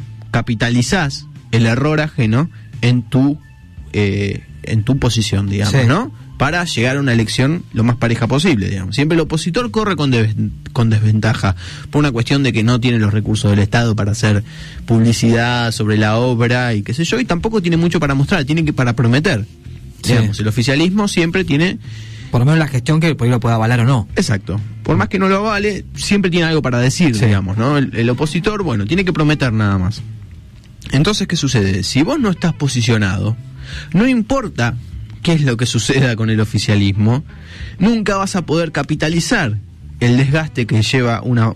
capitalizás el error ajeno en tu posición, digamos, sí, ¿no? para llegar a una elección lo más pareja posible, digamos. Siempre el opositor corre con desventaja por una cuestión de que no tiene los recursos del Estado para hacer publicidad sobre la obra y qué sé yo, y tampoco tiene mucho para mostrar, tiene que para prometer. Sí. Digamos, el oficialismo siempre tiene... Por lo menos la gestión que por ahí lo pueda avalar o no. Exacto. Por más que no lo avale, siempre tiene algo para decir, Sí. digamos, ¿no? El opositor, bueno, tiene que prometer nada más. Entonces, ¿qué sucede? Si vos no estás posicionado, no importa qué es lo que suceda con el oficialismo, nunca vas a poder capitalizar el desgaste que lleva una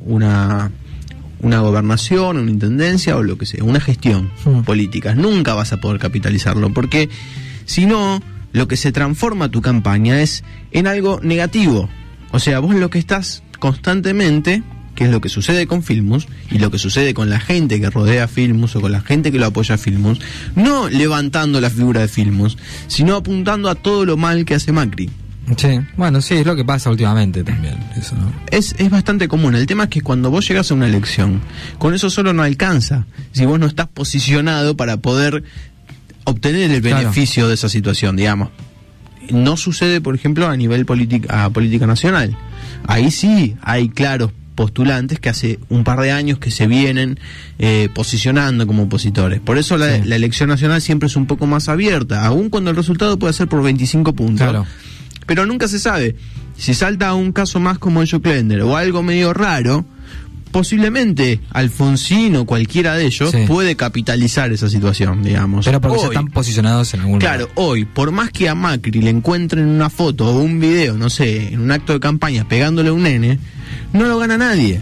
gobernación, una intendencia o lo que sea, una gestión política. Nunca vas a poder capitalizarlo, porque si no, lo que se transforma tu campaña es en algo negativo. O sea, vos lo que estás constantemente, que es lo que sucede con Filmus y lo que sucede con la gente que rodea a Filmus o con la gente que lo apoya a Filmus, no levantando la figura de Filmus, sino apuntando a todo lo mal que hace Macri. Sí, bueno, sí, es lo que pasa últimamente también, eso, ¿no? Es bastante común. El tema es que cuando vos llegas a una elección, con eso solo no alcanza. Si vos no estás posicionado para poder obtener el beneficio de esa situación, digamos. No sucede, por ejemplo, a nivel política nacional. Ahí sí hay claros postulantes que hace un par de años que se vienen posicionando como opositores. Por eso la elección nacional siempre es un poco más abierta, aun cuando el resultado puede ser por 25 puntos. Claro. Pero nunca se sabe. Si salta un caso más como el Joclender o algo medio raro, posiblemente Alfonsín o cualquiera de ellos puede capitalizar esa situación, digamos. Pero porque hoy, ya están posicionados en algún lugar. Claro, hoy, por más que a Macri le encuentren una foto o un video, no sé, en un acto de campaña pegándole a un nene, no lo gana nadie.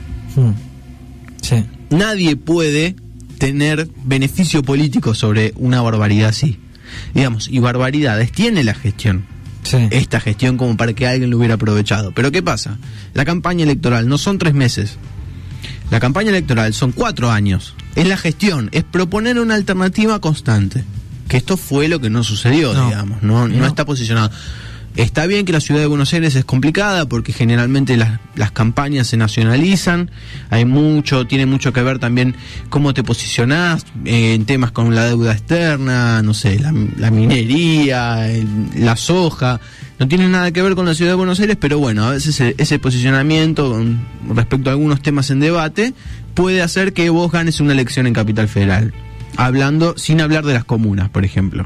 Sí. Nadie puede tener beneficio político sobre una barbaridad así. Digamos, y barbaridades tiene la gestión. Sí. Esta gestión como para que alguien lo hubiera aprovechado. Pero ¿qué pasa? La campaña electoral no son 3 meses. La campaña electoral son 4 años. Es la gestión, es proponer una alternativa constante. Que esto fue lo que no sucedió, digamos. No está posicionado. Está bien que la ciudad de Buenos Aires es complicada porque generalmente las campañas se nacionalizan, tiene mucho que ver también cómo te posicionás en temas con la deuda externa, no sé, la minería, la soja, no tiene nada que ver con la ciudad de Buenos Aires, pero bueno, a veces ese posicionamiento con respecto a algunos temas en debate puede hacer que vos ganes una elección en Capital Federal, sin hablar de las comunas, por ejemplo.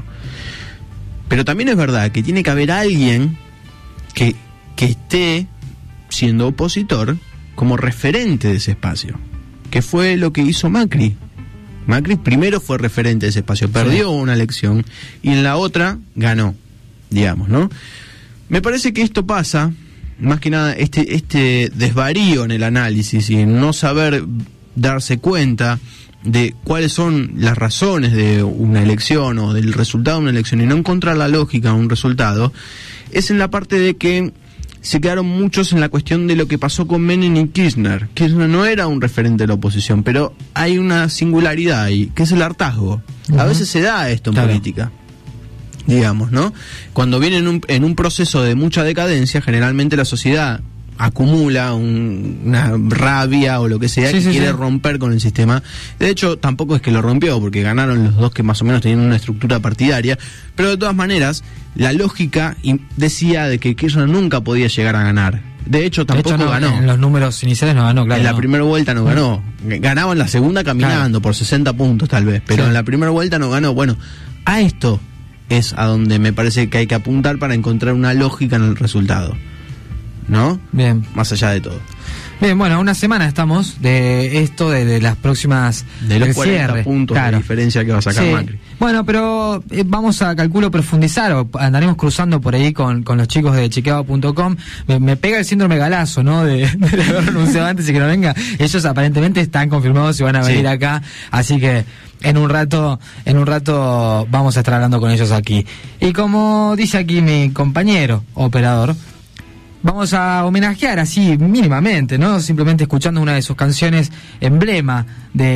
Pero también es verdad que tiene que haber alguien que esté siendo opositor como referente de ese espacio, que fue lo que hizo Macri. Macri primero fue referente de ese espacio, perdió una elección y en la otra ganó, digamos, ¿no? Me parece que esto pasa, más que nada, este desvarío en el análisis y en no saber darse cuenta de cuáles son las razones de una elección o del resultado de una elección y no encontrar la lógica de un resultado, es en la parte de que se quedaron muchos en la cuestión de lo que pasó con Menem y Kirchner. Kirchner no era un referente de la oposición, pero hay una singularidad ahí, que es el hartazgo. A veces se da esto en política, digamos, ¿no? Cuando viene en un proceso de mucha decadencia, generalmente la sociedad acumula una rabia o lo que sea, quiere romper con el sistema. De hecho, tampoco es que lo rompió, porque ganaron los dos que más o menos tenían una estructura partidaria, pero de todas maneras, la lógica decía de que Kirchner nunca podía llegar a ganar. De hecho, tampoco ganó. En los números iniciales no ganó, claro. En la primera vuelta no ganó. Ganaba en la segunda caminando, por 60 puntos tal vez, pero en la primera vuelta no ganó. Bueno, a esto es a donde me parece que hay que apuntar para encontrar una lógica en el resultado, ¿no? Bien. Más allá de todo. Bien, bueno, una semana estamos de esto, de las próximas... De los 40 puntos de diferencia que va a sacar Macri. Bueno, pero vamos a, calculo, profundizar, o andaremos cruzando por ahí con los chicos de chequeado.com. Me pega el síndrome Galazo, ¿no? De haber renunciado antes y que no venga. Ellos aparentemente están confirmados y van a venir acá, así que en un rato vamos a estar hablando con ellos aquí. Y como dice aquí mi compañero operador, vamos a homenajear así mínimamente, ¿no? Simplemente escuchando una de sus canciones emblema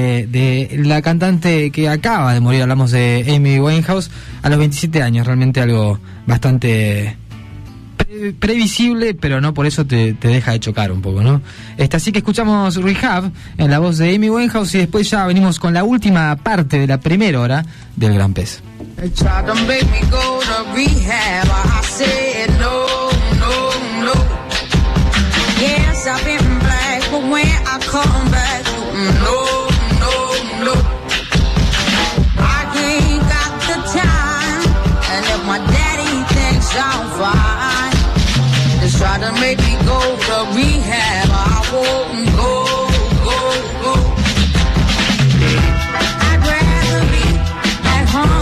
de la cantante que acaba de morir. Hablamos de Amy Winehouse a los 27 años. Realmente algo bastante previsible, pero no por eso te deja de chocar un poco, ¿no? Así que escuchamos Rehab en la voz de Amy Winehouse y después ya venimos con la última parte de la primera hora del Gran Pez. They tried to make me go to rehab. I said no, no, no. Yes, I've been black, but when I come back, no, no, no. I ain't got the time, and if my daddy thinks I'm fine, they try to make me go to rehab. I won't go, go, go. I'd rather be at home.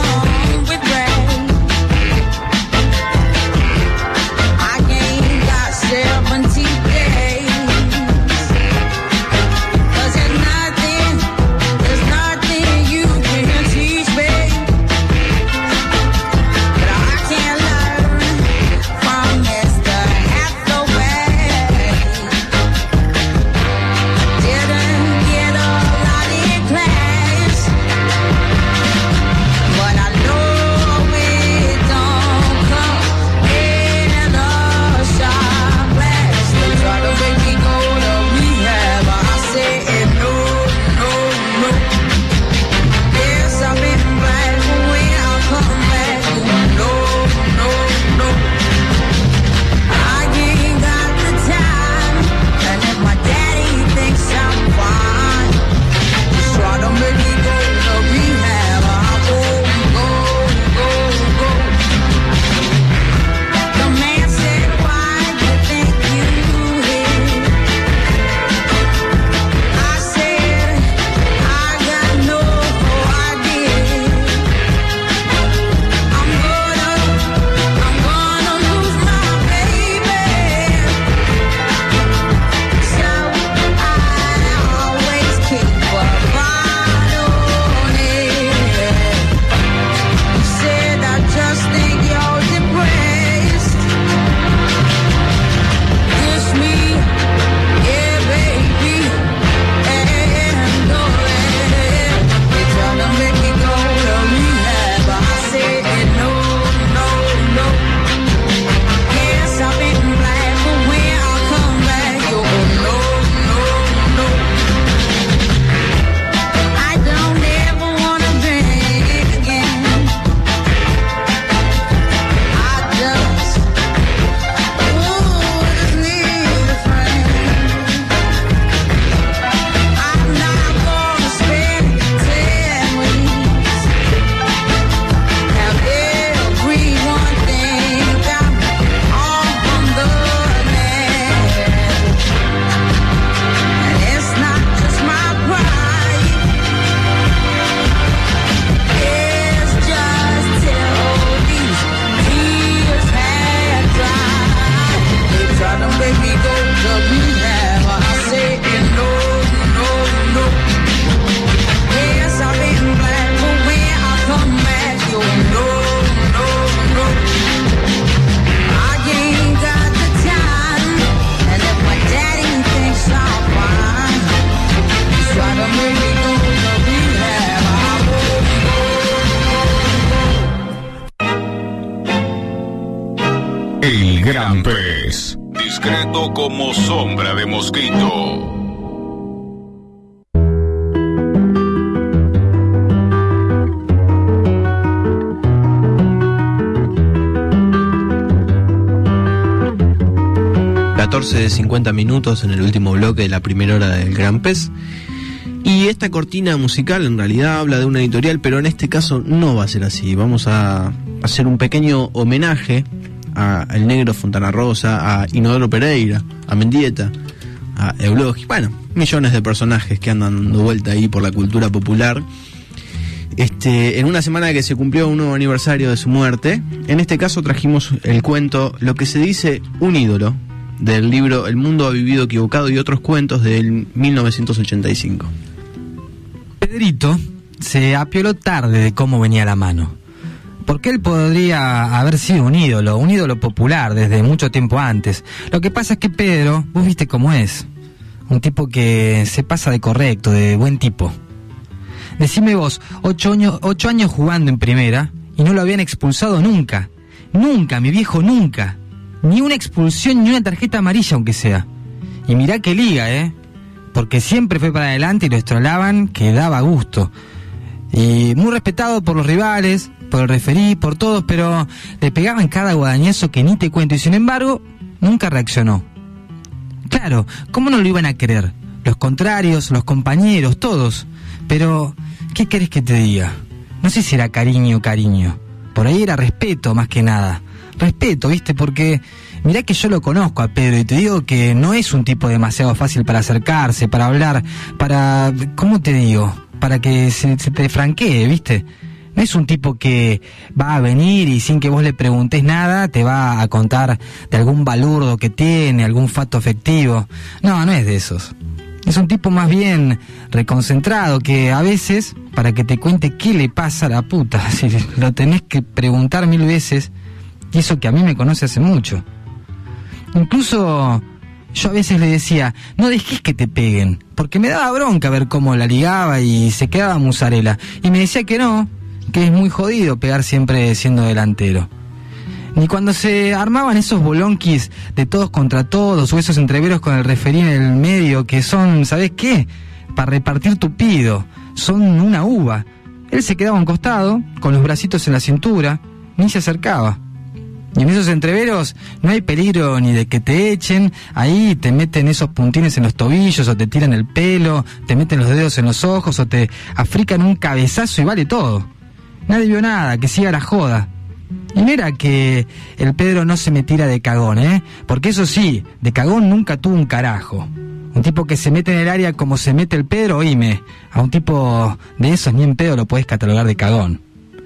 El Gran Pez, discreto como sombra de mosquito. De 50 minutos en el último bloque de la primera hora del Gran Pez. Y esta cortina musical en realidad habla de una editorial, pero en este caso no va a ser así. Vamos a hacer un pequeño homenaje a El Negro Fontana Rosa, a Inodoro Pereira, a Mendieta, a Eulogi, bueno, millones de personajes que andan dando vuelta ahí por la cultura popular. En una semana que se cumplió un nuevo aniversario de su muerte, en este caso trajimos el cuento Lo que se dice un ídolo, del libro El mundo ha vivido equivocado y otros cuentos del 1985. Pedrito se apioló tarde de cómo venía la mano, porque él podría haber sido un ídolo popular desde mucho tiempo antes. Lo que pasa es que Pedro, vos viste cómo es, un tipo que se pasa de correcto, de buen tipo. Decime vos, 8 años jugando en primera y no lo habían expulsado nunca, mi viejo, nunca. Ni una expulsión, ni una tarjeta amarilla, aunque sea. Y mirá qué liga, porque siempre fue para adelante y lo estrolaban, que daba gusto. Y muy respetado por los rivales, por el referí, por todos, pero le pegaban cada guadañazo que ni te cuento, y sin embargo, nunca reaccionó. Claro, ¿cómo no lo iban a querer? Los contrarios, los compañeros, todos. Pero, ¿qué querés que te diga? No sé si era cariño, por ahí era respeto más que nada. Respeto, ¿viste? Porque mirá que yo lo conozco a Pedro y te digo que no es un tipo demasiado fácil para acercarse, para hablar, para... ¿cómo te digo? Para que se te franquee, ¿viste? No es un tipo que va a venir y sin que vos le preguntes nada te va a contar de algún balurdo que tiene, algún fato afectivo. No, no es de esos. Es un tipo más bien reconcentrado que a veces, para que te cuente qué le pasa a la puta, si lo tenés que preguntar 1000 veces, y eso que a mí me conoce hace mucho. Incluso yo a veces le decía, no dejes que te peguen, porque me daba bronca ver cómo la ligaba y se quedaba musarela. Y me decía que no, que es muy jodido pegar siempre siendo delantero. Ni cuando se armaban esos bolonquis de todos contra todos, o esos entreveros con el referí en el medio, que son, ¿sabés qué? Para repartir tupido, son una uva. Él se quedaba a un costado, con los bracitos en la cintura, ni se acercaba. Y en esos entreveros no hay peligro ni de que te echen, ahí te meten esos puntines en los tobillos, o te tiran el pelo, te meten los dedos en los ojos, o te african un cabezazo y vale todo. Nadie vio nada, que siga la joda. Y no era que el Pedro no se metiera de cagón, porque eso sí, de cagón nunca tuvo un carajo. Un tipo que se mete en el área como se mete el Pedro, oíme, a un tipo de esos ni en pedo lo podés catalogar de cagón.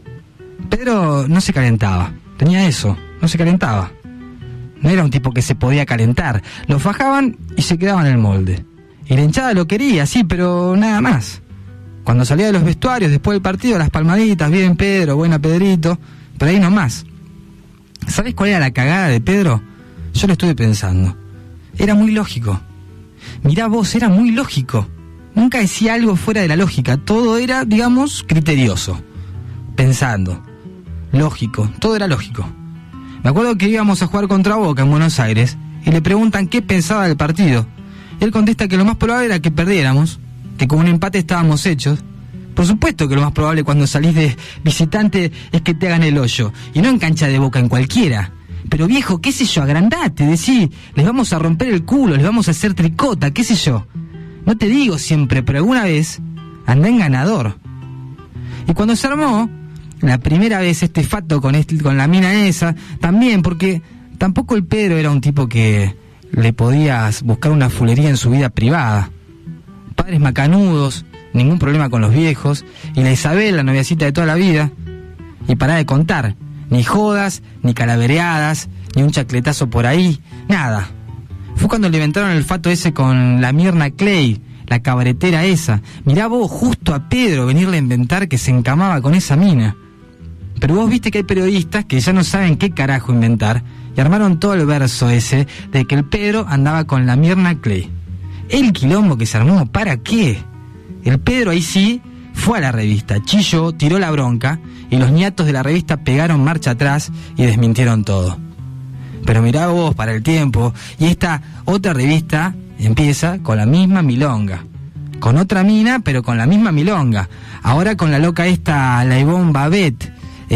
Pedro no se calentaba, tenía eso, no se calentaba. No era un tipo que se podía calentar, lo fajaban y se quedaba en el molde. Y la hinchada lo quería, sí, pero nada más. Cuando salía de los vestuarios después del partido, las palmaditas, bien Pedro, buena Pedrito, pero ahí nomás. ¿Sabés cuál era la cagada de Pedro? Yo lo estuve pensando. Era muy lógico. Mirá vos, era muy lógico. Nunca decía algo fuera de la lógica. Todo era, digamos, criterioso. Pensando. Lógico. Todo era lógico. Me acuerdo que íbamos a jugar contra Boca en Buenos Aires y le preguntan qué pensaba del partido. Él contesta que lo más probable era que perdiéramos, que con un empate estábamos hechos. Por supuesto que lo más probable cuando salís de visitante es que te hagan el hoyo, y no en cancha de Boca, en cualquiera. Pero viejo, qué sé yo, agrandate, decí, les vamos a romper el culo, les vamos a hacer tricota, qué sé yo. No te digo siempre, pero alguna vez andá en ganador. Y cuando se armó la primera vez este fato con la mina esa, también, porque tampoco el Pedro era un tipo que le podías buscar una fulería en su vida privada. Padres macanudos, ningún problema con los viejos, y la Isabel, la noviacita de toda la vida. Y pará de contar, ni jodas, ni calavereadas, ni un chacletazo por ahí, nada. Fue cuando le inventaron el fato ese con la Mirna Clay, la cabaretera esa. Mirá vos, justo a Pedro venirle a inventar que se encamaba con esa mina. Pero vos viste que hay periodistas que ya no saben qué carajo inventar, y armaron todo el verso ese de que el Pedro andaba con la Mirna Clay. El quilombo que se armó, ¿para qué? El Pedro ahí sí fue a la revista, chilló, tiró la bronca, y los ñatos de la revista pegaron marcha atrás y desmintieron todo. Pero mirá vos para el tiempo, y esta otra revista empieza con la misma milonga. Con otra mina, pero con la misma milonga. Ahora con la loca esta, la Ivonne Babette,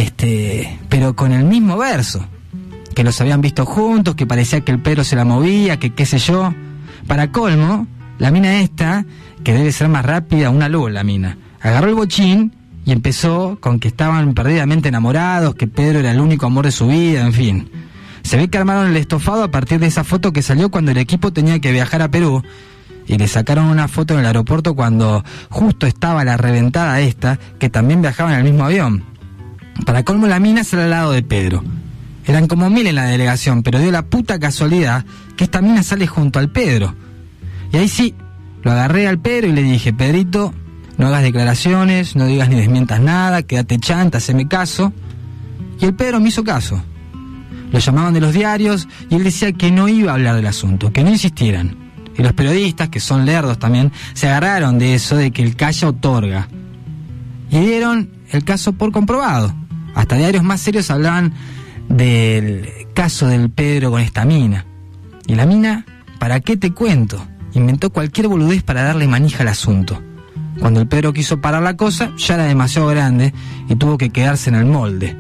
pero con el mismo verso. Que los habían visto juntos, que parecía que el Pedro se la movía, que qué sé yo. Para colmo, la mina esta, que debe ser más rápida, una luz la mina, agarró el bochín y empezó con que estaban perdidamente enamorados, que Pedro era el único amor de su vida, en fin. Se ve que armaron el estofado a partir de esa foto que salió cuando el equipo tenía que viajar a Perú, y le sacaron una foto en el aeropuerto cuando justo estaba la reventada esta, que también viajaba en el mismo avión. Para colmo, la mina sale al lado de Pedro. Eran como 1000 en la delegación, pero dio la puta casualidad que esta mina sale junto al Pedro. Y ahí sí, lo agarré al Pedro y le dije, Pedrito, no hagas declaraciones, no digas ni desmientas nada, quédate chanta, haceme caso. Y el Pedro me hizo caso. Lo llamaban de los diarios y él decía que no iba a hablar del asunto, que no insistieran. Y los periodistas, que son lerdos también, se agarraron de eso de que el calla otorga. Y dieron el caso por comprobado. Hasta diarios más serios hablaban del caso del Pedro con esta mina. Y la mina, ¿para qué te cuento? Inventó cualquier boludez para darle manija al asunto. Cuando el Pedro quiso parar la cosa, ya era demasiado grande y tuvo que quedarse en el molde.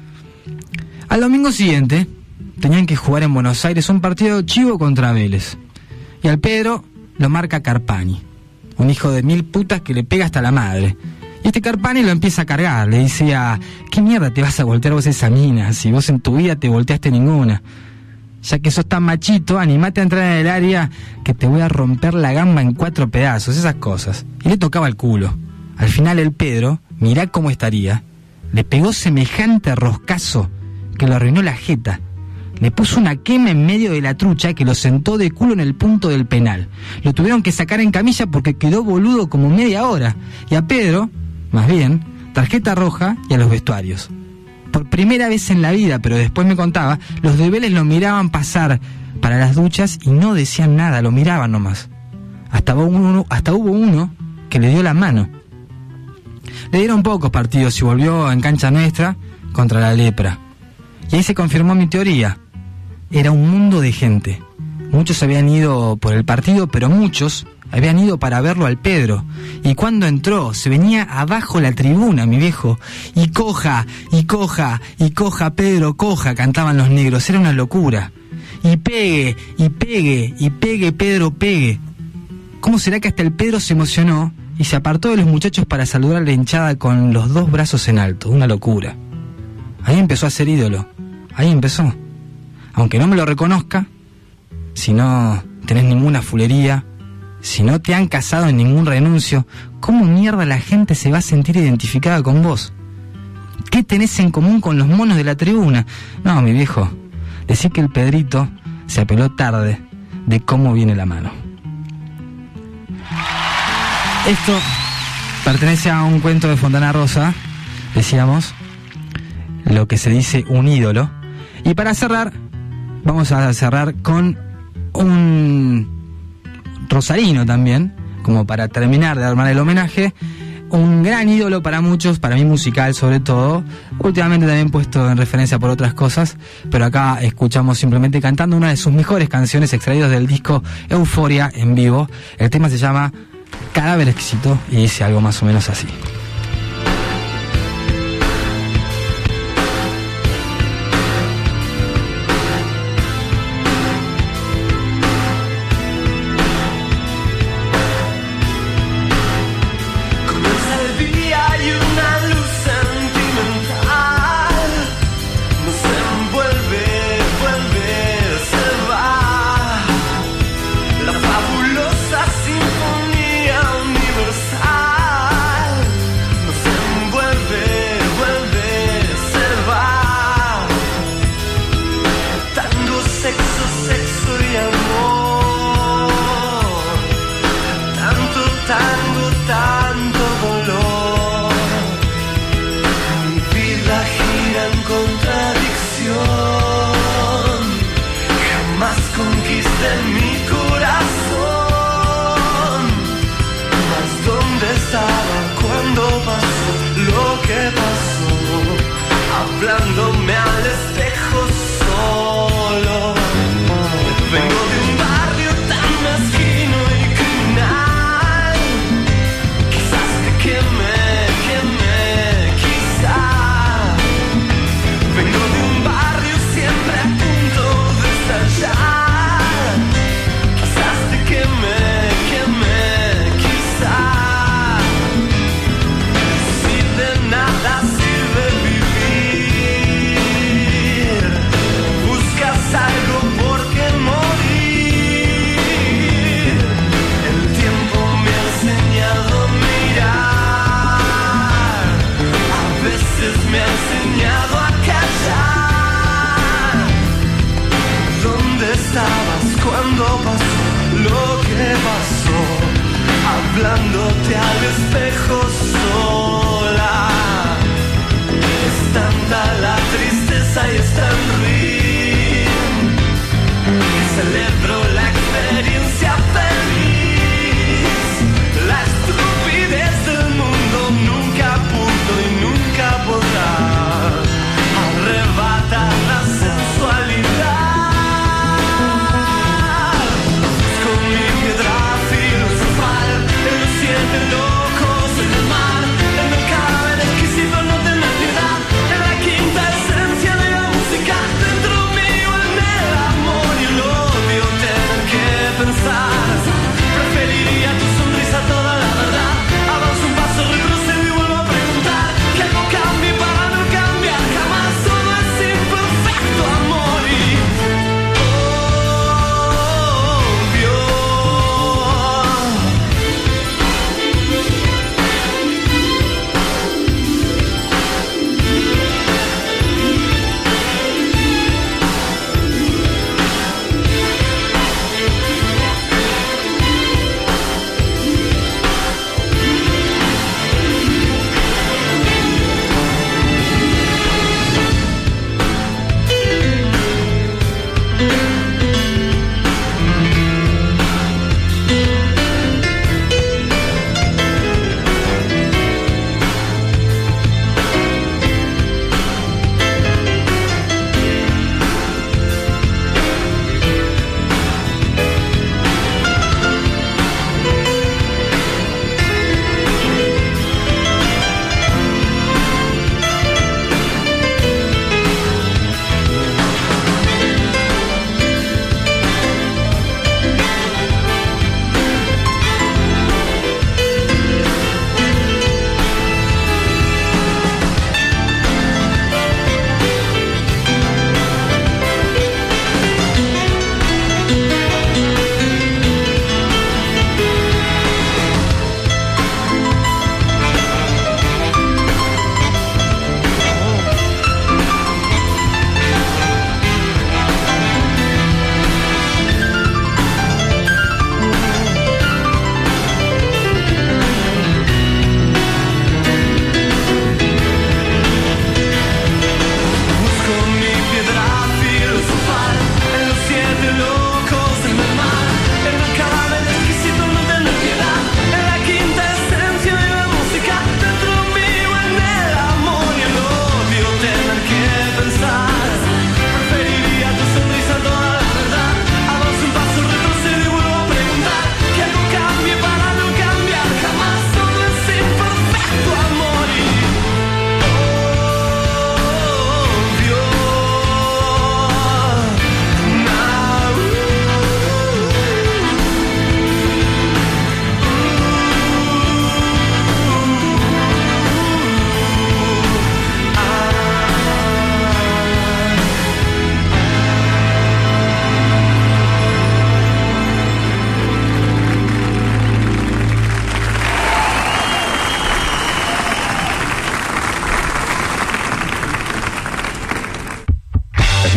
Al domingo siguiente, tenían que jugar en Buenos Aires un partido chivo contra Vélez. Y al Pedro lo marca Carpani, un hijo de mil putas que le pega hasta la madre. Y este Carpani lo empieza a cargar, le decía: ¿qué mierda te vas a voltear vos esa mina si vos en tu vida te volteaste ninguna? Ya que sos tan machito, animate a entrar en el área que te voy a romper la gamba en 4 pedazos, esas cosas. Y le tocaba el culo. Al final el Pedro, mirá cómo estaría, le pegó semejante roscazo que lo arruinó la jeta. Le puso una quema en medio de la trucha que lo sentó de culo en el punto del penal. Lo tuvieron que sacar en camilla porque quedó boludo como media hora. Y a Pedro, más bien, tarjeta roja y a los vestuarios. Por primera vez en la vida, pero después me contaba, los de Vélez lo miraban pasar para las duchas y no decían nada, lo miraban nomás. Hasta hubo uno que le dio la mano. Le dieron pocos partidos y volvió en cancha nuestra contra la lepra. Y ahí se confirmó mi teoría. Era un mundo de gente. Muchos habían ido por el partido, pero muchos habían ido para verlo al Pedro. Y cuando entró, se venía abajo la tribuna, mi viejo. Y coja, y coja, y coja, Pedro, coja, cantaban los negros. Era una locura. Y pegue, y pegue, y pegue, Pedro, pegue. ¿Cómo será que hasta el Pedro se emocionó y se apartó de los muchachos para saludar a la hinchada con los 2 brazos en alto? Una locura. Ahí empezó a ser ídolo. Ahí empezó. Aunque no me lo reconozca, si no tenés ninguna fulería, si no te han casado en ningún renuncio, ¿cómo mierda la gente se va a sentir identificada con vos? ¿Qué tenés en común con los monos de la tribuna? No, mi viejo, decí que el Pedrito se apeló tarde de cómo viene la mano. Esto pertenece a un cuento de Fontana Rosa, decíamos, lo que se dice un ídolo. Y para cerrar, vamos a cerrar con un rosarino también, como para terminar de armar el homenaje. Un gran ídolo para muchos, para mí musical sobre todo, últimamente también puesto en referencia por otras cosas, pero acá escuchamos simplemente cantando una de sus mejores canciones extraídas del disco Euforia en vivo. El tema se llama Cadáver Exquisito y dice algo más o menos así. Hablándome al espejo solo. Vengo de un barrio tan mezquino y criminal. Quizás te queme, quizás. Vengo de un barrio siempre a punto de estallar. Quizás te queme, quizás. Si de nada sirve vivir, buscas algo por qué morir. El tiempo me ha enseñado a mirar, a veces me ha enseñado a callar. ¿Dónde estabas cuando pasó lo que pasó? Hablándote al espejo sola. Es tanta la tristeza y es tan real que celebro la experiencia feliz. La estupidez del mundo nunca pudo y nunca podrá arrebatar las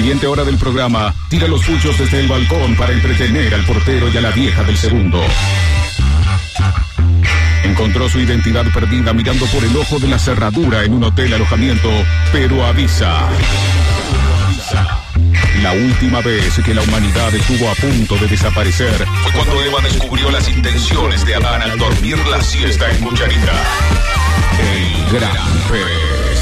siguiente hora del programa, tira los puchos desde el balcón para entretener al portero y a la vieja del segundo. Encontró su identidad perdida mirando por el ojo de la cerradura en un hotel alojamiento, pero avisa. La última vez que la humanidad estuvo a punto de desaparecer fue cuando Eva descubrió las intenciones de Adán al dormir la siesta en cucharita. El gran pez.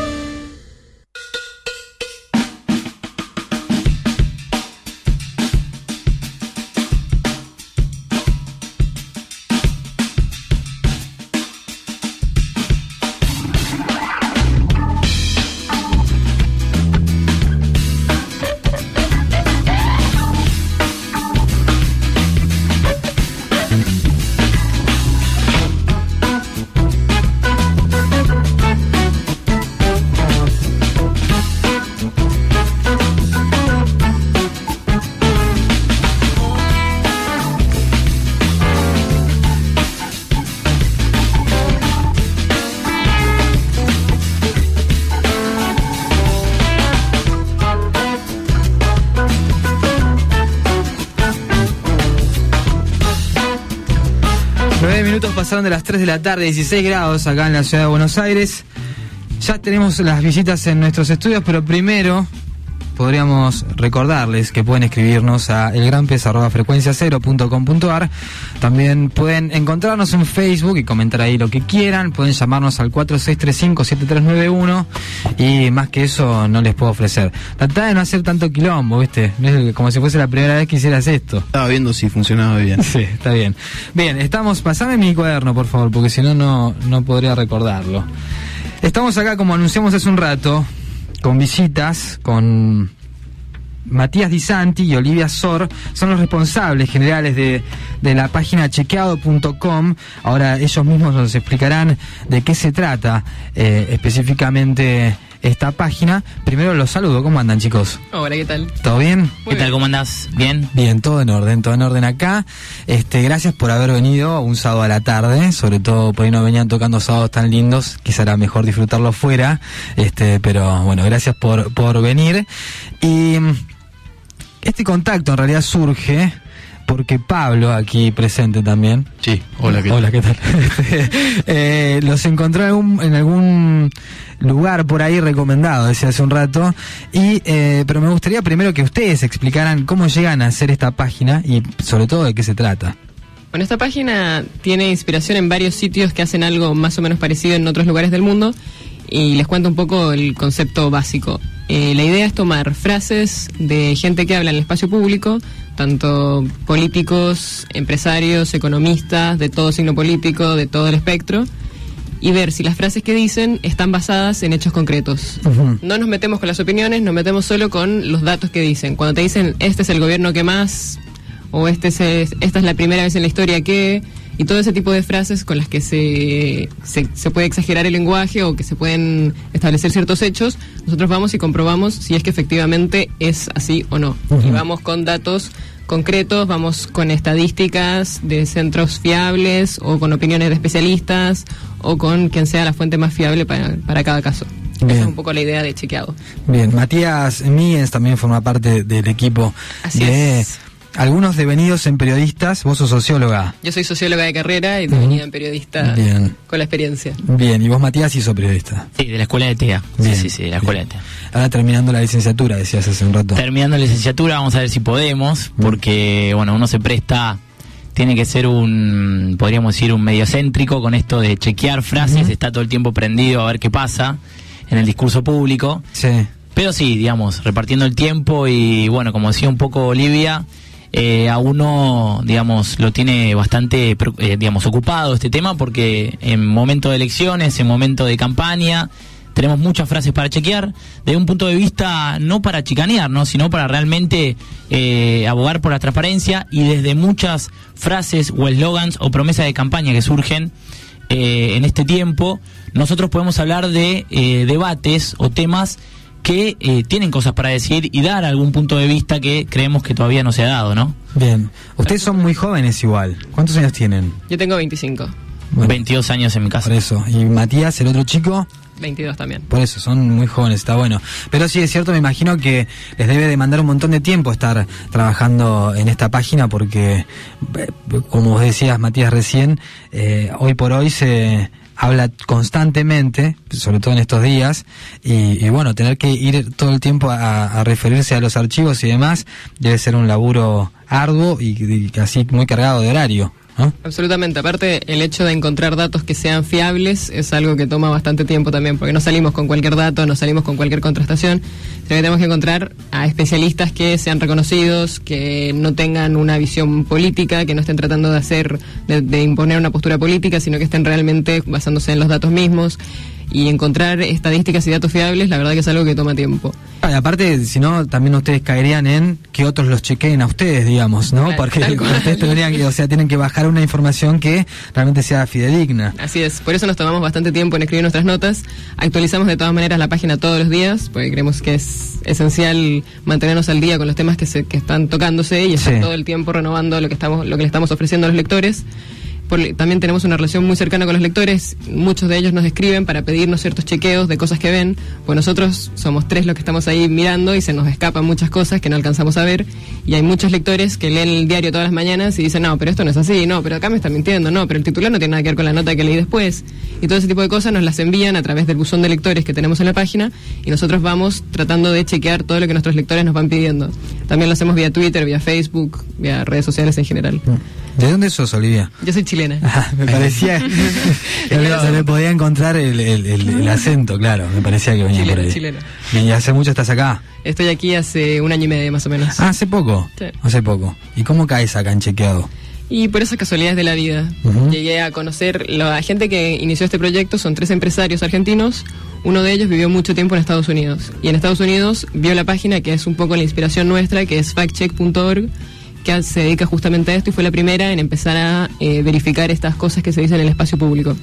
Pasaron de las 3 de la tarde, 16 grados acá en la ciudad de Buenos Aires. Ya tenemos las visitas en nuestros estudios, pero primero podríamos recordarles que pueden escribirnos a elgranpez@frecuenciacero.com.ar. También pueden encontrarnos en Facebook y comentar ahí lo que quieran. Pueden llamarnos al 4635-7391 y más que eso no les puedo ofrecer. Tratá de no hacer tanto quilombo, ¿viste? No es como si fuese la primera vez que hicieras esto. Estaba viendo si funcionaba bien. Sí, está bien. Bien, pasame mi cuaderno, por favor, porque si no, no podría recordarlo. Estamos acá, como anunciamos hace un rato, con visitas, con Matías Di Santi y Olivia Sor, son los responsables generales de la página chequeado.com. Ahora ellos mismos nos explicarán de qué se trata específicamente esta página. Primero los saludo, ¿cómo andan, chicos? Hola, ¿qué tal? ¿Todo bien? ¿Qué tal? ¿Cómo andás? ¿Bien? Bien, todo en orden acá. Gracias por haber venido un sábado a la tarde, sobre todo por ahí no venían tocando sábados tan lindos, quizá era mejor disfrutarlo fuera, pero bueno, gracias por venir. Y este contacto en realidad surge porque Pablo, aquí presente también. Sí, hola, ¿qué tal? Hola, ¿qué tal? Los encontró en algún lugar por ahí recomendado, decía hace un rato, pero me gustaría primero que ustedes explicaran cómo llegan a hacer esta página y sobre todo de qué se trata. Bueno, esta página tiene inspiración en varios sitios que hacen algo más o menos parecido en otros lugares del mundo y les cuento un poco el concepto básico. La idea es tomar frases de gente que habla en el espacio público, tanto políticos, empresarios, economistas, de todo signo político, de todo el espectro, y ver si las frases que dicen están basadas en hechos concretos. Uh-huh. No nos metemos con las opiniones, nos metemos solo con los datos que dicen. Cuando te dicen, este es el gobierno que más, o esta es la primera vez en la historia que... Y todo ese tipo de frases con las que se puede exagerar el lenguaje o que se pueden establecer ciertos hechos, nosotros vamos y comprobamos si es que efectivamente es así o no. Uh-huh. Y vamos con datos concretos, vamos con estadísticas de centros fiables o con opiniones de especialistas o con quien sea la fuente más fiable para cada caso. Bien. Esa es un poco la idea de Chequeado. Bien, Matías Míguez también forma parte del equipo. Así es. Algunos devenidos en periodistas, vos sos socióloga. Yo soy socióloga de carrera y devenida en periodista. Bien. Con la experiencia. Bien, y vos, Matías, sí sos periodista. Sí, de la escuela de TEA. Bien. Sí, de la escuela de TEA. Ahora terminando la licenciatura, decías hace un rato. Terminando la licenciatura, vamos a ver si podemos, porque, bueno, uno se presta, tiene que ser podríamos decir, un mediocéntrico con esto de chequear frases, está todo el tiempo prendido a ver qué pasa en el discurso público. Sí. Pero sí, digamos, repartiendo el tiempo y, bueno, como decía un poco Olivia, a uno, digamos, lo tiene bastante, ocupado este tema, porque en momento de elecciones, en momento de campaña, tenemos muchas frases para chequear, desde un punto de vista no para chicanear, ¿no?, sino para realmente abogar por la transparencia, y desde muchas frases o eslogans o promesas de campaña que surgen en este tiempo, nosotros podemos hablar de debates o temas que tienen cosas para decir y dar algún punto de vista que creemos que todavía no se ha dado, ¿no? Bien. Ustedes son muy jóvenes igual. ¿Cuántos años tienen? Yo tengo 25. Bueno, 22 años en mi caso. Por eso. ¿Y Matías, el otro chico? 22 también. Por eso, son muy jóvenes, está bueno. Pero sí es cierto, me imagino que les debe demandar un montón de tiempo estar trabajando en esta página porque, como vos decías, Matías, recién, hoy por hoy se habla constantemente, sobre todo en estos días, y bueno, tener que ir todo el tiempo a referirse a los archivos y demás, debe ser un laburo arduo y así muy cargado de horario, ¿no? Absolutamente. Aparte, el hecho de encontrar datos que sean fiables es algo que toma bastante tiempo también, porque no salimos con cualquier dato, no salimos con cualquier contrastación, sino que tenemos que encontrar a especialistas que sean reconocidos, que no tengan una visión política, que no estén tratando de imponer una postura política, sino que estén realmente basándose en los datos mismos. Y encontrar estadísticas y datos fiables, la verdad que es algo que toma tiempo. Y aparte, si no, también ustedes caerían en que otros los chequeen a ustedes, digamos, ¿no? Claro, porque ustedes tendrían que, tienen que bajar una información que realmente sea fidedigna. Así es, por eso nos tomamos bastante tiempo en escribir nuestras notas. Actualizamos de todas maneras la página todos los días, porque creemos que es esencial mantenernos al día con los temas que están tocándose y estar todo el tiempo renovando lo que le estamos ofreciendo a los lectores. También tenemos una relación muy cercana con los lectores. Muchos de ellos nos escriben para pedirnos ciertos chequeos de cosas que ven, pues nosotros somos 3 los que estamos ahí mirando y se nos escapan muchas cosas que no alcanzamos a ver, y hay muchos lectores que leen el diario todas las mañanas y dicen, no, pero esto no es así, no, pero acá me están mintiendo, no, pero el titular no tiene nada que ver con la nota que leí después, y todo ese tipo de cosas nos las envían a través del buzón de lectores que tenemos en la página, y nosotros vamos tratando de chequear todo lo que nuestros lectores nos van pidiendo. También lo hacemos vía Twitter, vía Facebook, vía redes sociales en general. ¿De dónde sos, Olivia? Yo soy chilena. Me parecía se le podía encontrar el acento, claro, me parecía que venía por ahí. Chilena. ¿Y hace mucho estás acá? Estoy aquí hace 1 año y medio más o menos. Ah, ¿hace poco? Sí. Hace poco. ¿Y cómo caes acá en Chequeado? Y por esas casualidades de la vida, llegué a conocer la gente que inició este proyecto. Son 3 empresarios argentinos. Uno de ellos vivió mucho tiempo en Estados Unidos, y en Estados Unidos vio la página que es un poco la inspiración nuestra, que es factcheck.org, que se dedica justamente a esto, y fue la primera en empezar a verificar estas cosas que se dicen en el espacio público.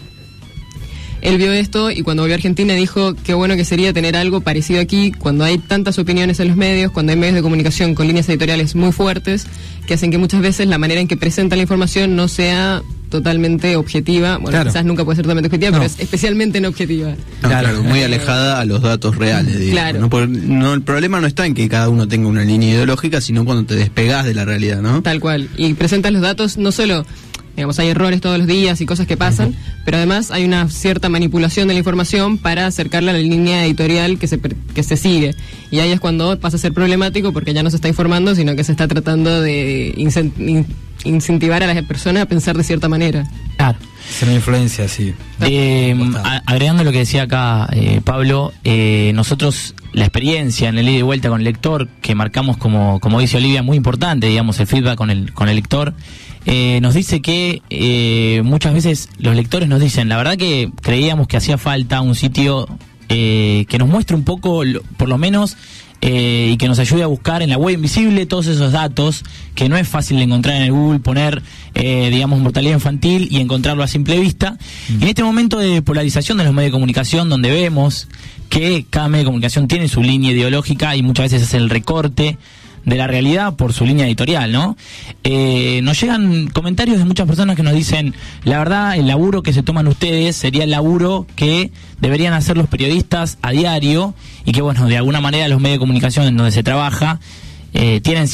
Él vio esto y cuando volvió a Argentina dijo qué bueno que sería tener algo parecido aquí, cuando hay tantas opiniones en los medios, cuando hay medios de comunicación con líneas editoriales muy fuertes, que hacen que muchas veces la manera en que presentan la información no sea totalmente objetiva. Bueno, claro, quizás nunca puede ser totalmente objetiva, pero es especialmente no objetiva. No, claro, muy alejada a los datos reales, digamos. Claro. El problema no está en que cada uno tenga una línea ideológica, sino cuando te despegás de la realidad, ¿no? Tal cual. Y presentas los datos no solo... Digamos, hay errores todos los días y cosas que pasan, pero además hay una cierta manipulación de la información para acercarla a la línea editorial que se sigue. Y ahí es cuando pasa a ser problemático, porque ya no se está informando, sino que se está tratando de incentivar a las personas a pensar de cierta manera. Claro. Es una influencia, sí. Agregando lo que decía acá Pablo, nosotros la experiencia en el ida y vuelta con el lector, que marcamos como dice Olivia, muy importante, digamos, el feedback con el lector, nos dice que muchas veces los lectores nos dicen, la verdad que creíamos que hacía falta un sitio que nos muestre un poco, por lo menos, y que nos ayude a buscar en la web invisible todos esos datos que no es fácil de encontrar en el Google, poner digamos mortalidad infantil y encontrarlo a simple vista. En este momento de polarización de los medios de comunicación, donde vemos que cada medio de comunicación tiene su línea ideológica y muchas veces hace el recorte de la realidad por su línea editorial, ¿no? Nos llegan comentarios de muchas personas que nos dicen, la verdad, el laburo que se toman ustedes sería el laburo que deberían hacer los periodistas a diario, y que, bueno, de alguna manera los medios de comunicación en donde se trabaja tienen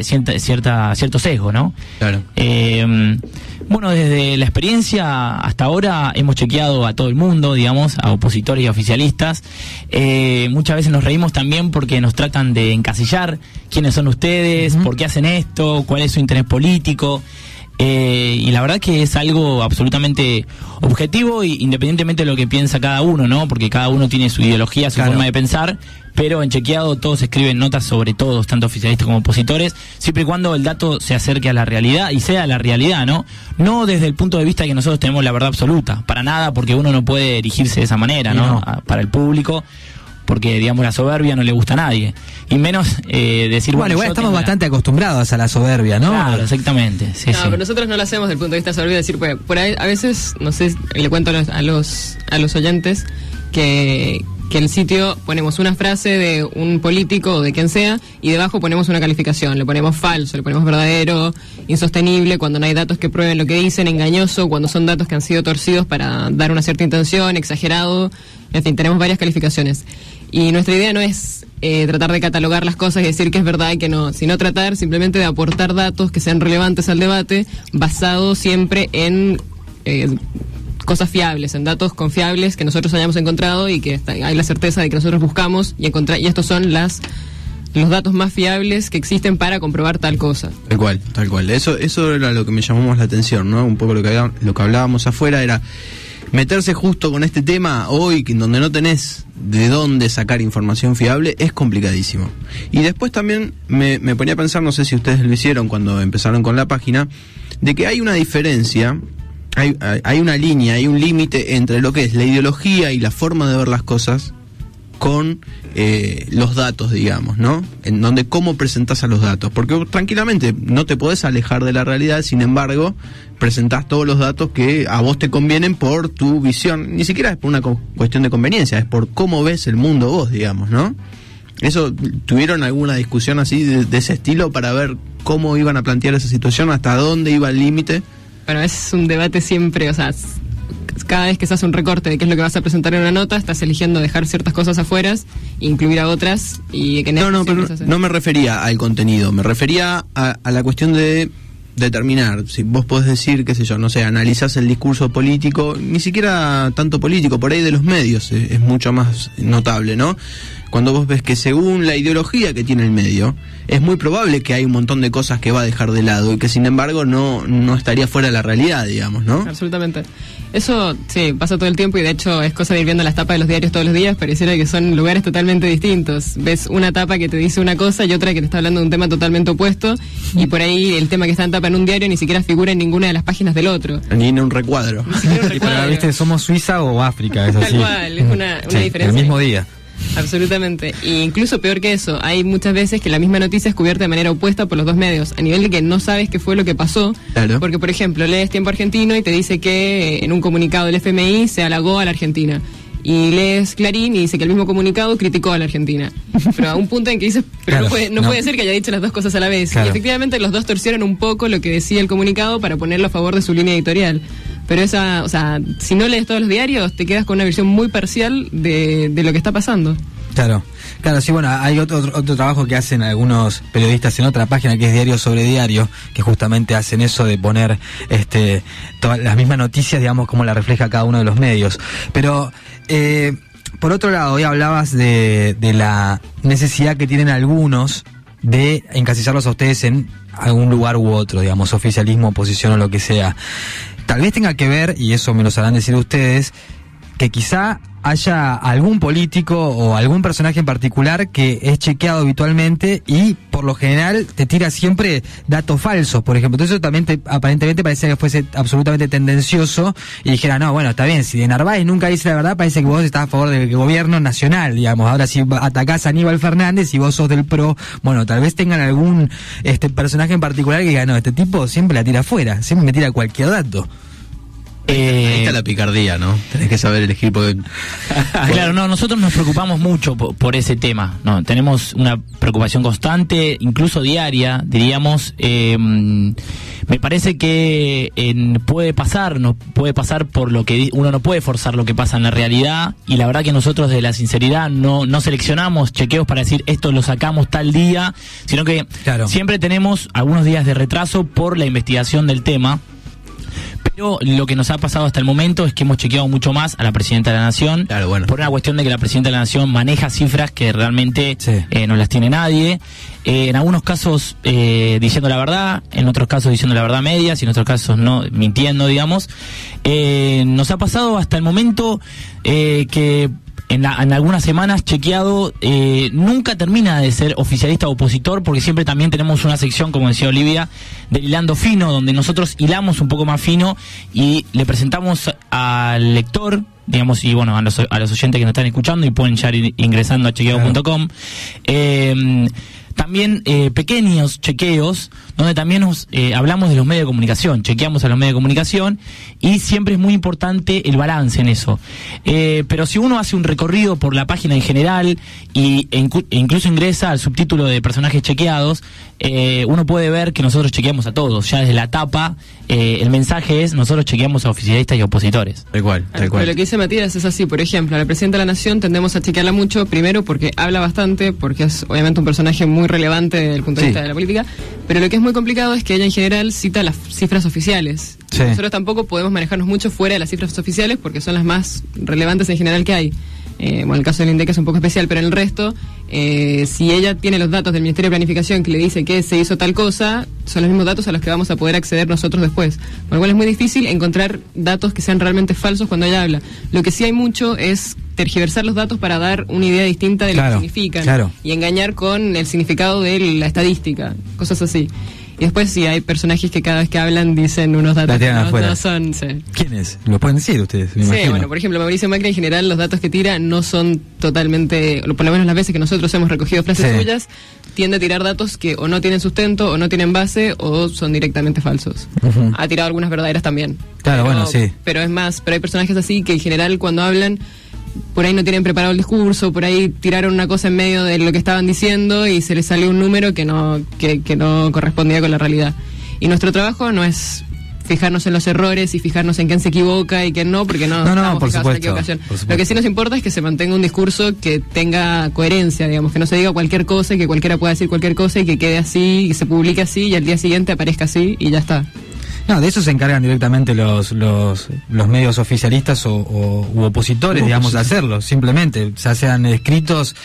cierto sesgo, ¿no? Claro. Bueno, desde la experiencia hasta ahora hemos chequeado a todo el mundo, digamos, a opositores y oficialistas. Muchas veces nos reímos también porque nos tratan de encasillar quiénes son ustedes, por qué hacen esto, cuál es su interés político. Y la verdad que es algo absolutamente objetivo, y independientemente de lo que piensa cada uno, ¿no? Porque cada uno tiene su ideología, su forma de pensar, pero en Chequeado todos escriben notas sobre todos, tanto oficialistas como opositores, siempre y cuando el dato se acerque a la realidad y sea la realidad, ¿no? No desde el punto de vista que nosotros tenemos la verdad absoluta, para nada, porque uno no puede erigirse de esa manera, ¿no? Para el público, porque, digamos, la soberbia no le gusta a nadie, y menos decir, bueno, igual estamos bastante acostumbrados a la soberbia, ¿no? Claro, exactamente. Sí, no, pero nosotros no lo hacemos desde el punto de vista soberbio, decir, pues, por ahí, a veces, no sé, le cuento a los oyentes que el sitio ponemos una frase de un político o de quien sea, y debajo ponemos una calificación, le ponemos falso, le ponemos verdadero, insostenible, cuando no hay datos que prueben lo que dicen, engañoso, cuando son datos que han sido torcidos para dar una cierta intención, exagerado, En fin, tenemos varias calificaciones. Y nuestra idea no es tratar de catalogar las cosas y decir que es verdad y que no, sino tratar simplemente de aportar datos que sean relevantes al debate, basados siempre en cosas fiables, en datos confiables que nosotros hayamos encontrado y que hay la certeza de que nosotros buscamos y estos son los datos más fiables que existen para comprobar tal cosa. Tal cual. Eso era lo que me llamó más la atención, ¿no? Un poco lo que hablábamos afuera era meterse justo con este tema hoy, donde no tenés de dónde sacar información fiable, es complicadísimo. Y después también me ponía a pensar, no sé si ustedes lo hicieron cuando empezaron con la página, de que hay una diferencia, hay una línea, hay un límite entre lo que es la ideología y la forma de ver las cosas con los datos, digamos, ¿no? En donde cómo presentás a los datos, porque tranquilamente no te podés alejar de la realidad, sin embargo, presentás todos los datos que a vos te convienen por tu visión, ni siquiera es por una cuestión de conveniencia, es por cómo ves el mundo vos, digamos, ¿no? ¿Eso tuvieron alguna discusión así de ese estilo para ver cómo iban a plantear esa situación, hasta dónde iba el límite? Bueno, es un debate siempre, o sea, cada vez que se hace un recorte de qué es lo que vas a presentar en una nota, estás eligiendo dejar ciertas cosas afuera, incluir a otras y que pero no me refería al contenido, me refería a la cuestión de determinar, si vos podés decir, qué sé yo, no sé, analizás el discurso político, ni siquiera tanto político, por ahí de los medios es mucho más notable, ¿no? Cuando vos ves que según la ideología que tiene el medio, es muy probable que hay un montón de cosas que va a dejar de lado y que sin embargo no estaría fuera de la realidad, digamos, ¿no? Absolutamente. Eso, sí, pasa todo el tiempo y de hecho es cosa de ir viendo las tapas de los diarios todos los días, pareciera que son lugares totalmente distintos. Ves una tapa que te dice una cosa y otra que te está hablando de un tema totalmente opuesto y por ahí el tema que está en tapa en un diario ni siquiera figura en ninguna de las páginas del otro. Ni en un recuadro. Ni siquiera un recuadro. Pero, ¿viste? Somos Suiza o África, es así. Tal cual, es una Sí, diferencia. el mismo día. Absolutamente. E incluso peor que eso, hay muchas veces que la misma noticia es cubierta de manera opuesta por los dos medios, a nivel de que no sabes qué fue lo que pasó. Claro. Porque, por ejemplo, lees Tiempo Argentino y te dice que en un comunicado del FMI se halagó a la Argentina. Y lees Clarín y dice que el mismo comunicado criticó a la Argentina. Pero a un punto en que dices, pero Claro, no puede ser que haya dicho las dos cosas a la vez. Claro. Y efectivamente los dos torcieron un poco lo que decía el comunicado para ponerlo a favor de su línea editorial. Pero esa, o sea, si no lees todos los diarios, te quedas con una visión muy parcial de lo que está pasando. Claro, sí, bueno, hay otro trabajo que hacen algunos periodistas en otra página que es Diario sobre Diario, que justamente hacen eso de poner todas las mismas noticias, digamos, como la refleja cada uno de los medios. Pero, por otro lado, hoy hablabas de la necesidad que tienen algunos de encasillarlos a ustedes en algún lugar u otro, digamos, oficialismo, oposición o lo que sea. Tal vez tenga que ver, y eso me lo sabrán decir ustedes, que quizá haya algún político o algún personaje en particular que es chequeado habitualmente y por lo general te tira siempre datos falsos, por ejemplo. Entonces eso también aparentemente parecía que fuese absolutamente tendencioso y dijera, no, bueno, está bien, si de Narváez nunca dice la verdad, parece que vos estás a favor del gobierno nacional, digamos. Ahora si atacás a Aníbal Fernández y vos sos del PRO, bueno, tal vez tengan algún personaje en particular que diga, no, este tipo siempre la tira afuera, siempre me tira cualquier dato. Ahí está la picardía, ¿no? Tenés que saber elegir porque... Claro, no, nosotros nos preocupamos mucho por ese tema, ¿no? Tenemos una preocupación constante, incluso diaria, diríamos. Me parece que puede pasar por lo que uno no puede forzar lo que pasa en la realidad, y la verdad que nosotros de la sinceridad no seleccionamos chequeos para decir esto lo sacamos tal día, sino que Claro. siempre tenemos algunos días de retraso por la investigación del tema. Pero lo que nos ha pasado hasta el momento es que hemos chequeado mucho más a la Presidenta de la Nación, Claro, bueno. por una cuestión de que la Presidenta de la Nación maneja cifras que realmente Sí. no las tiene nadie. En algunos casos diciendo la verdad, en otros casos diciendo la verdad medias y en otros casos no, mintiendo, digamos. Nos ha pasado hasta el momento que en algunas semanas chequeado nunca termina de ser oficialista o opositor, porque siempre también tenemos una sección, como decía Olivia, del hilando fino, donde nosotros hilamos un poco más fino y le presentamos al lector, digamos, y bueno, a los oyentes que nos están escuchando y pueden ya ir ingresando a chequeado.com, también pequeños chequeos, donde también nos hablamos de los medios de comunicación, chequeamos a los medios de comunicación, y siempre es muy importante el balance en eso. Pero si uno hace un recorrido por la página en general e incluso ingresa al subtítulo de personajes chequeados, uno puede ver que nosotros chequeamos a todos, ya desde la tapa. El mensaje es: nosotros chequeamos a oficialistas y opositores. Tal cual. Pero lo que dice Matías es así. Por ejemplo, a la presidenta de la Nación tendemos a chequearla mucho, primero porque habla bastante, porque es obviamente un personaje muy relevante desde el punto de vista de la política, pero lo que es muy complicado es que ella en general cita las cifras oficiales. Sí. Nosotros tampoco podemos manejarnos mucho fuera de las cifras oficiales porque son las más relevantes en general que hay. Bueno, el caso del INDEC es un poco especial, pero en el resto, si ella tiene los datos del Ministerio de Planificación que le dice que se hizo tal cosa, son los mismos datos a los que vamos a poder acceder nosotros después. Con lo cual es muy difícil encontrar datos que sean realmente falsos cuando ella habla. Lo que sí hay mucho es tergiversar los datos para dar una idea distinta de lo que significan y engañar con el significado de la estadística, cosas así. Y después sí hay personajes que cada vez que hablan dicen unos datos que no son... Sí. ¿Quiénes? ¿Lo pueden decir ustedes? Me imagino. Bueno, por ejemplo, Mauricio Macri en general los datos que tira no son totalmente, por lo menos las veces que nosotros hemos recogido frases suyas, tiende a tirar datos que o no tienen sustento, o no tienen base, o son directamente falsos. Ha tirado algunas verdaderas también. Claro, pero, bueno, sí. Pero es más, pero hay personajes así que en general cuando hablan, por ahí no tienen preparado el discurso, por ahí tiraron una cosa en medio de lo que estaban diciendo y se les salió un número que no correspondía con la realidad. Y nuestro trabajo no es fijarnos en los errores y fijarnos en quién se equivoca y quién no, porque no estamos por fijados en la equivocación. Lo que sí nos importa es que se mantenga un discurso que tenga coherencia, digamos, que no se diga cualquier cosa y que cualquiera pueda decir cualquier cosa y que quede así, y que se publique así y al día siguiente aparezca así y ya está. No, de eso se encargan directamente los medios oficialistas u opositores, digamos, de hacerlo, simplemente, ya sean escritos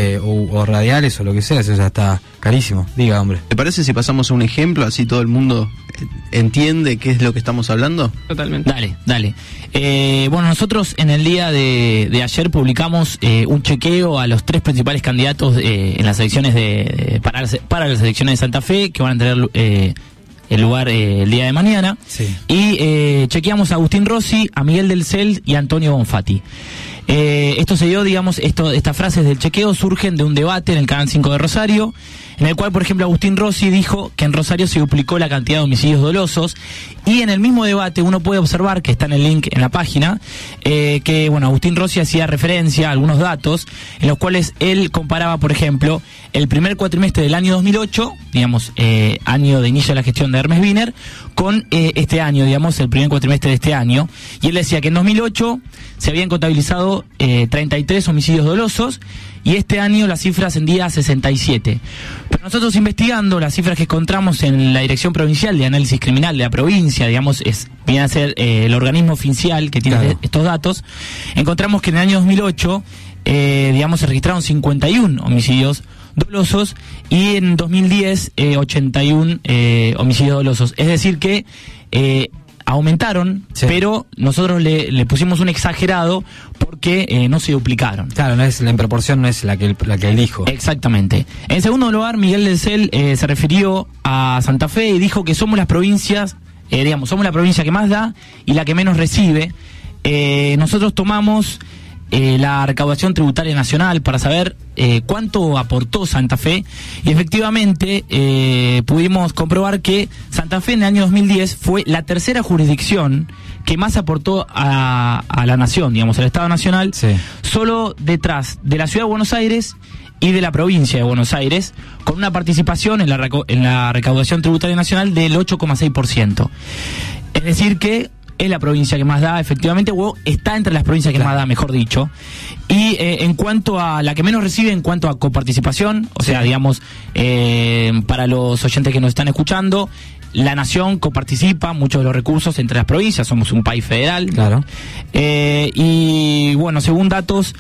o radiales o lo que sea, eso ya está carísimo. Diga, hombre. ¿Te parece si pasamos a un ejemplo, así todo el mundo entiende qué es lo que estamos hablando? Totalmente. Dale. Bueno, nosotros en el día de ayer publicamos un chequeo a los 3 principales candidatos en las elecciones para las elecciones de Santa Fe, que van a tener el lugar el día de mañana. Sí. Y chequeamos a Agustín Rossi, a Miguel del Cel y a Antonio Bonfatti. Esto se dio, digamos, estas frases del chequeo surgen de un debate en el Canal 5 de Rosario, en el cual, por ejemplo, Agustín Rossi dijo que en Rosario se duplicó la cantidad de homicidios dolosos, y en el mismo debate uno puede observar, que está en el link en la página, que, bueno, Agustín Rossi hacía referencia a algunos datos, en los cuales él comparaba, por ejemplo, el primer cuatrimestre del año 2008, digamos, año de inicio de la gestión de Hermes Wiener, con este año, digamos, el primer cuatrimestre de este año, y él decía que en 2008 se habían contabilizado 33 homicidios dolosos, y este año la cifra ascendía a 67. Pero nosotros, investigando las cifras que encontramos en la Dirección Provincial de Análisis Criminal de la provincia, digamos, viene a ser el organismo oficial que tiene estos datos, encontramos que en el año 2008, digamos, se registraron 51 homicidios dolosos, y en 2010 81 homicidios dolosos. Es decir que aumentaron, pero nosotros le pusimos un exagerado porque no se duplicaron. Claro, en proporción no es la que él dijo. Exactamente. En segundo lugar, Miguel del Cel se refirió a Santa Fe y dijo que somos las provincias, somos la provincia que más da y la que menos recibe. Nosotros tomamos la recaudación tributaria nacional para saber cuánto aportó Santa Fe, y efectivamente pudimos comprobar que Santa Fe en el año 2010 fue la tercera jurisdicción que más aportó a la nación, digamos, al Estado Nacional, solo detrás de la Ciudad de Buenos Aires y de la provincia de Buenos Aires, con una participación en la recaudación tributaria nacional del 8,6%. Es decir que es la provincia que más da, efectivamente, o está entre las provincias que más da, mejor dicho. Y en cuanto a la que menos recibe, en cuanto a coparticipación, o sea, digamos, para los oyentes que nos están escuchando, la nación coparticipa muchos de los recursos entre las provincias, somos un país federal. Claro. Y bueno, según datos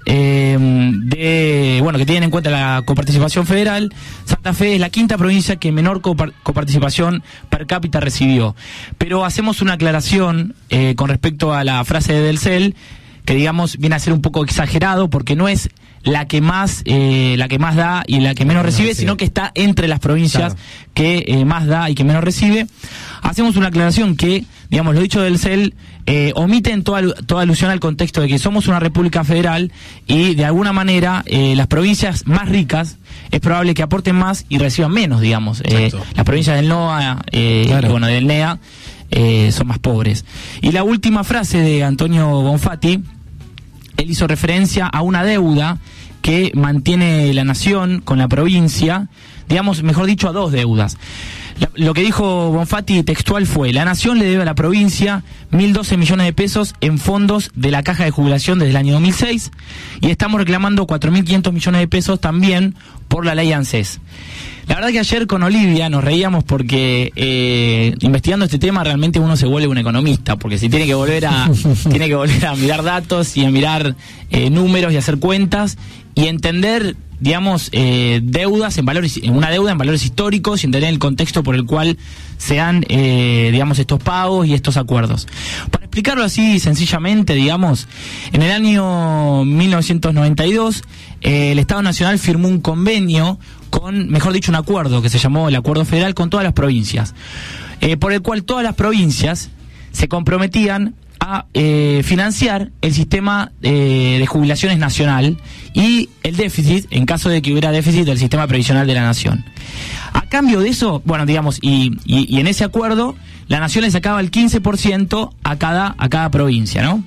que tienen en cuenta la coparticipación federal, Santa Fe es la quinta provincia que menor coparticipación per cápita recibió. Pero hacemos una aclaración con respecto a la frase de Del Cel, que digamos viene a ser un poco exagerado, porque no es la que más da y la que menos recibe, sino que está entre las provincias que más da y que menos recibe. Hacemos una aclaración que digamos, lo dicho del CEL omiten toda alusión al contexto de que somos una república federal y de alguna manera las provincias más ricas es probable que aporten más y reciban menos, digamos. Las provincias del NOA Claro. y bueno, del NEA son más pobres. Y la última frase de Antonio Bonfatti, él hizo referencia a una deuda que mantiene la nación con la provincia, digamos, mejor dicho, a dos deudas. Lo que dijo Bonfatti textual fue: la nación le debe a la provincia 1.012 millones de pesos en fondos de la caja de jubilación desde el año 2006 y estamos reclamando 4.500 millones de pesos también por la ley ANSES. La verdad que ayer con Olivia nos reíamos porque investigando este tema realmente uno se vuelve un economista, porque si tiene que volver a mirar datos y a mirar números y hacer cuentas y entender, digamos, deudas en valores, una deuda en valores históricos y entender el contexto por el cual se dan, digamos, estos pagos y estos acuerdos. Para explicarlo así sencillamente, digamos, en el año 1992 el Estado Nacional firmó un convenio mejor dicho, un acuerdo que se llamó el Acuerdo Federal con todas las provincias, por el cual todas las provincias se comprometían a financiar el sistema de jubilaciones nacional y el déficit, en caso de que hubiera déficit del sistema previsional de la nación. A cambio de eso, bueno, digamos, y en ese acuerdo, la nación le sacaba el 15% a cada provincia, ¿no?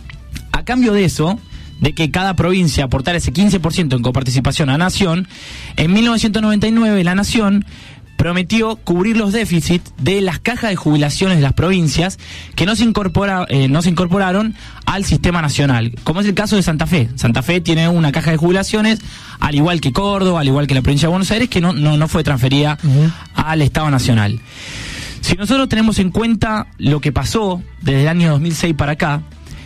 A cambio de eso, de que cada provincia aportara ese 15% en coparticipación a Nación, en 1999 la Nación prometió cubrir los déficits de las cajas de jubilaciones de las provincias que no se incorporaron al sistema nacional, como es el caso de Santa Fe. Santa Fe tiene una caja de jubilaciones, al igual que Córdoba, al igual que la provincia de Buenos Aires, que no fue transferida al Estado Nacional. Si nosotros tenemos en cuenta lo que pasó desde el año 2006 para acá,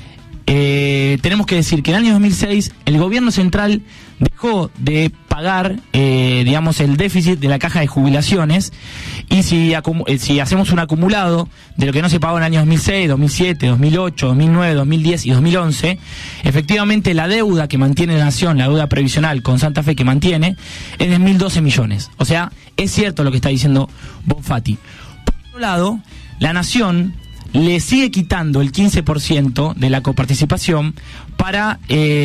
tenemos que decir que en el año 2006 el gobierno central dejó de pagar, digamos, el déficit de la caja de jubilaciones, y si hacemos un acumulado de lo que no se pagó en el año 2006, 2007, 2008, 2009, 2010 y 2011, efectivamente la deuda que mantiene la nación, la deuda previsional con Santa Fe que mantiene, es de 1.012 millones. O sea, es cierto lo que está diciendo Bonfatti. Por otro lado, la nación le sigue quitando el 15% de la coparticipación para,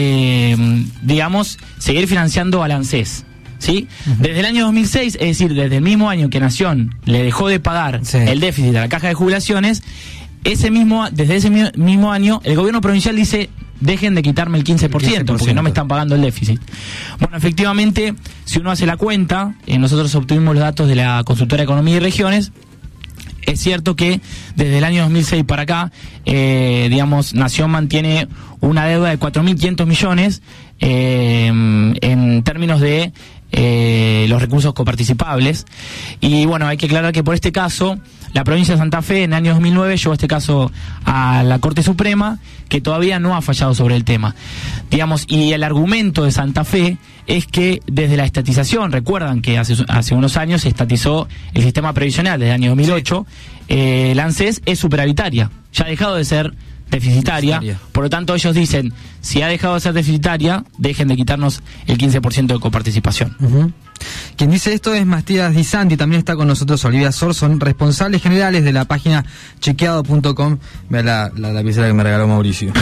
digamos, seguir financiando al ANSES, ¿sí? Desde el año 2006, es decir, desde el mismo año que Nación le dejó de pagar el déficit de la caja de jubilaciones, desde ese mismo año el gobierno provincial dice: dejen de quitarme el 15%, porque no me están pagando el déficit. Bueno, efectivamente, si uno hace la cuenta, nosotros obtuvimos los datos de la consultora Economía y Regiones. Es cierto que desde el año 2006 para acá, digamos, Nación mantiene una deuda de 4.500 millones en términos de los recursos coparticipables. Y bueno, hay que aclarar que por este caso, la provincia de Santa Fe en el año 2009 llevó este caso a la Corte Suprema, que todavía no ha fallado sobre el tema. Digamos, y el argumento de Santa Fe es que desde la estatización, recuerdan que hace unos años se estatizó el sistema previsional desde el año 2008, la ANSES es superavitaria, ya ha dejado de ser deficitaria, por lo tanto ellos dicen: si ha dejado de ser deficitaria, dejen de quitarnos el 15% de coparticipación. Quien dice esto es Matías Di Santi, también está con nosotros Olivia Sor, son responsables generales de la página chequeado.com. Vea la lapicera que me regaló Mauricio.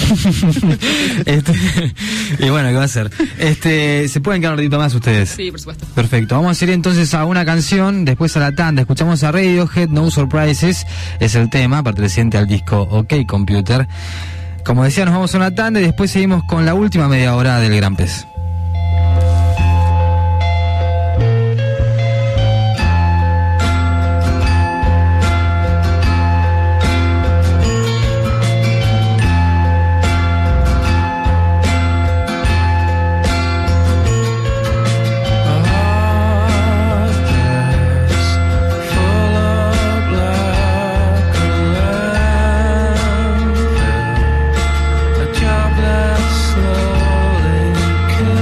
Y bueno, ¿qué va a hacer? ¿Se pueden quedar un ratito más ustedes? Sí, por supuesto. Perfecto, vamos a ir entonces a una canción, después a la tanda. Escuchamos a Radiohead, No Surprises, es el tema perteneciente al disco OK Computer. Como decía, nos vamos a una tanda y después seguimos con la última media hora del Gran Pez. Slowly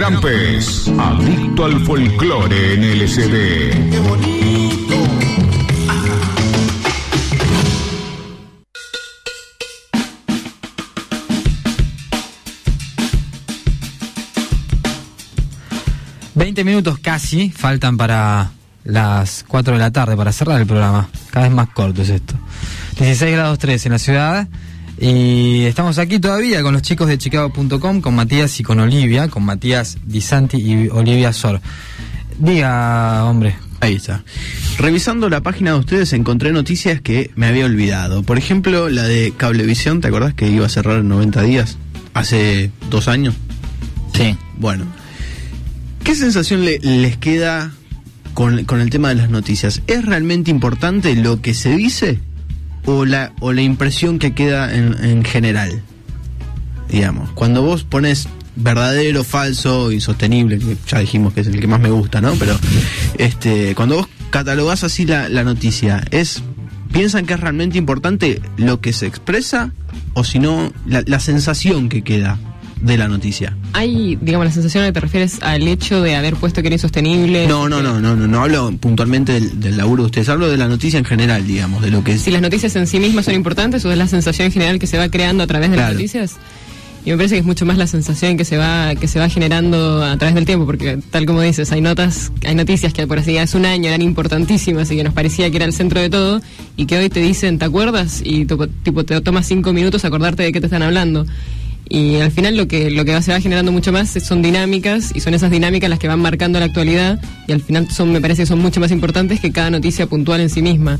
Campes, adicto al folclore en LCD. Qué bonito. 20 minutos casi faltan para las 4 de la tarde para cerrar el programa. Cada vez más corto es esto. 16 grados 3 en la ciudad. Y estamos aquí todavía con los chicos de chequeado.com, con Matías y con Olivia, con Matías Di Santi y Olivia Sor. Diga, hombre. Ahí está. Revisando la página de ustedes encontré noticias que me había olvidado. Por ejemplo, la de Cablevisión, ¿te acordás que iba a cerrar en 90 días? Hace 2 años. Sí. Bueno, ¿qué sensación les queda con el tema de las noticias? ¿Es realmente importante lo que se dice o la impresión que queda en general? Digamos, cuando vos pones verdadero, falso, insostenible, que ya dijimos que es el que más me gusta, ¿no? Pero cuando vos catalogás así la noticia, ¿piensan que es realmente importante lo que se expresa o si no la sensación que queda de la noticia? Hay, digamos, la sensación que te refieres al hecho de haber puesto que era insostenible. No hablo puntualmente del laburo de ustedes, hablo de la noticia en general, digamos, de lo que es. Si las noticias en sí mismas son importantes o es la sensación en general que se va creando a través de las noticias. Y me parece que es mucho más la sensación que se va generando a través del tiempo, porque tal como dices, hay noticias que por así hace un año eran importantísimas y que nos parecía que era el centro de todo, y que hoy te dicen, ¿te acuerdas? Y tipo te tomas 5 minutos acordarte de qué te están hablando. Y al final lo que se va generando mucho más son dinámicas, y son esas dinámicas las que van marcando la actualidad, y al final me parece que son mucho más importantes que cada noticia puntual en sí misma.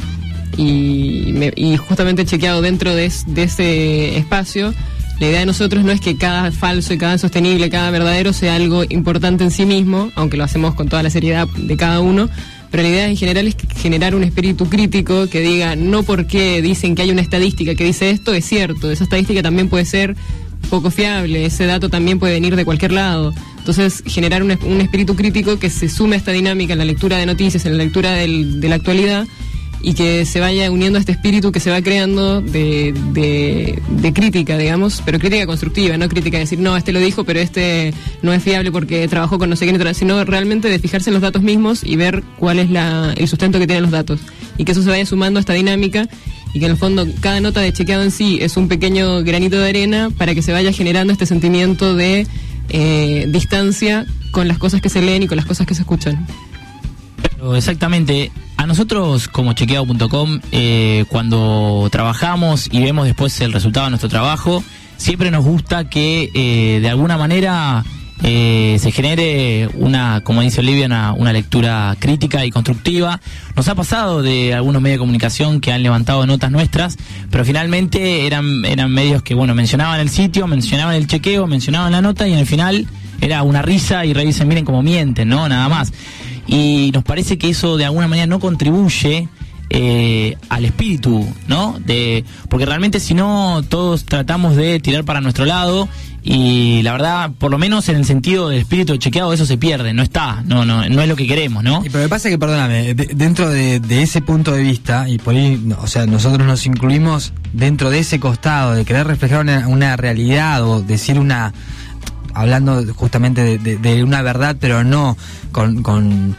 Y justamente chequeado dentro de ese espacio, la idea de nosotros no es que cada falso y cada insostenible, cada verdadero sea algo importante en sí mismo, aunque lo hacemos con toda la seriedad de cada uno, pero la idea en general es generar un espíritu crítico que diga, no porque dicen que hay una estadística que dice esto, es cierto, esa estadística también puede ser poco fiable, ese dato también puede venir de cualquier lado. Entonces, generar un espíritu crítico que se sume a esta dinámica en la lectura de noticias, en la lectura de la actualidad, y que se vaya uniendo a este espíritu que se va creando de crítica, digamos, pero crítica constructiva, no crítica de decir, no, lo dijo, pero no es fiable porque trabajó con no sé quién, sino realmente de fijarse en los datos mismos y ver cuál es el sustento que tienen los datos, y que eso se vaya sumando a esta dinámica, y que en el fondo cada nota de chequeado en sí es un pequeño granito de arena para que se vaya generando este sentimiento de distancia con las cosas que se leen y con las cosas que se escuchan. Pero exactamente, a nosotros como chequeado.com, cuando trabajamos y vemos después el resultado de nuestro trabajo, siempre nos gusta que de alguna manera se genere como dice Olivia, una lectura crítica y constructiva. Nos ha pasado de algunos medios de comunicación que han levantado notas nuestras, pero finalmente eran medios que, mencionaban el sitio, mencionaban el chequeo, mencionaban la nota, y en el final era una risa y revisen, miren cómo mienten, ¿no? Nada más. Y nos parece que eso de alguna manera no contribuye al espíritu, ¿no? Porque realmente si no, todos tratamos de tirar para nuestro lado, y la verdad, por lo menos en el sentido del espíritu chequeado, eso se pierde, no está, no es lo que queremos, ¿no? Pero me pasa que, perdóname, dentro de ese punto de vista, y por ahí, o sea, nosotros nos incluimos dentro de ese costado de querer reflejar una realidad o decir hablando justamente de una verdad, pero no con